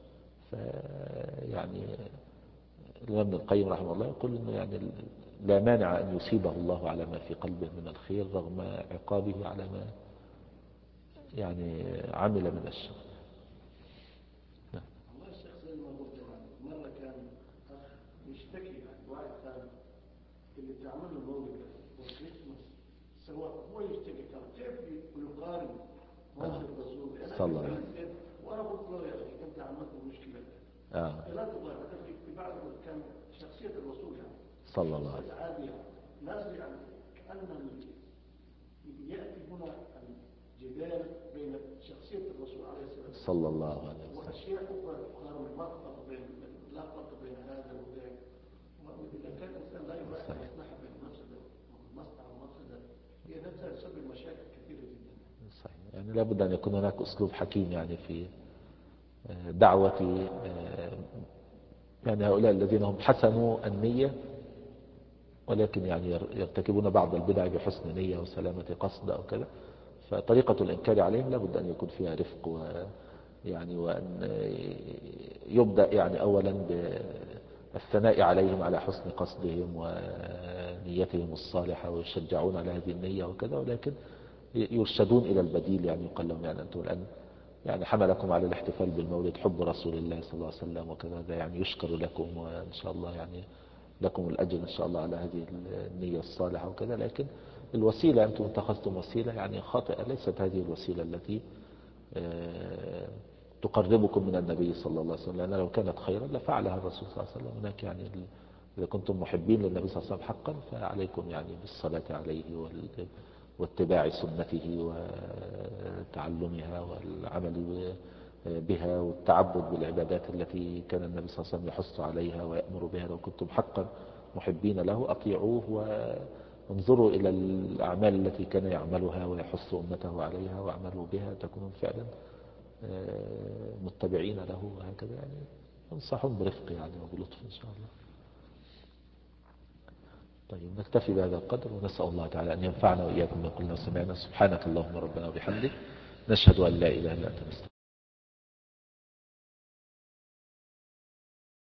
فيعني الإمام ابن القيم رحمه الله يقول أنه يعني لا مانع أن يصيبه الله على ما في قلبه من الخير رغم عقابه على ما يعني عمل من الشر. نعم. الله الشيخ زي ما قلت مرة كان يشتكي واحد كان اللي تعمل له مولد والكريسماس سواء هو يشتكي كان كيف يقارن مولد الرسول صلى الله عليه وسلم. وانا قلت له يا اخي انت عملت المشكله آه. لا تقارن في بعض كان شخصيه الرسول يعني صلى الله عليه وسلم عاديه ناس يعني كانهم ياتي هنا الجدال بين شخصيه الرسول عليه الصلاه والسلام صلى الله عليه وسلم واشياء اخرى تقارن ما فرق بين لا فرق بين هذا وذاك. واذا كان الانسان لا يراعي المصلحه بين المفسده والمصلحه والمفسده هي نفسها تسبب مشاكل كثيره جدا. صحيح. يعني لابد ان يكون هناك اسلوب حكيم يعني في دعوة يعني هؤلاء الذين هم حسنوا النية ولكن يعني يرتكبون بعض البدع بحسن نية وسلامة قصد أو كذا. فطريقة الإنكار عليهم لابد أن يكون فيها رفق، ويعني وأن يبدأ يعني أولا بالثناء عليهم على حسن قصدهم ونيتهم الصالحة ويشجعون على هذه النية وكذا، ولكن يرشدون إلى البديل. يعني يقال لهم يعني أنتم الآن يعني حملكم على الاحتفال بالمولد حب رسول الله صلى الله عليه وسلم وكذا، يعني يشكر لكم وإن شاء الله يعني لكم الأجر إن شاء الله على هذه النية الصالحة وكذا. لكن الوسيلة أنتم اتخذتم وسيلة يعني خاطئة، ليست هذه الوسيلة التي تقربكم من النبي صلى الله عليه وسلم، لأن لو كانت خيرا لفعلها الرسول صلى الله عليه وسلم. هناك يعني إذا كنتم محبين للنبي صلى الله عليه وسلم حقا فعليكم يعني بالصلاة عليه واتباع سنته وتعلمها والعمل بها والتعبد بالعبادات التي كان النبي صلى الله عليه وسلم يحث عليها ويأمر بها. لو كنتم حقا محبين له أطيعوه وانظروا إلى الأعمال التي كان يعملها ويحث أمته عليها واعملوا بها تكونوا فعلا متبعين له. وهكذا يعني انصحون برفق يعني وبلطف إن شاء الله. طيب نكتفي بهذا القدر، ونسأل الله تعالى أن ينفعنا وإياكم ما قلنا وسمعنا. سبحانك اللهم ربنا وبحمدك، نشهد أن لا إله إلا أنت نستغفرك.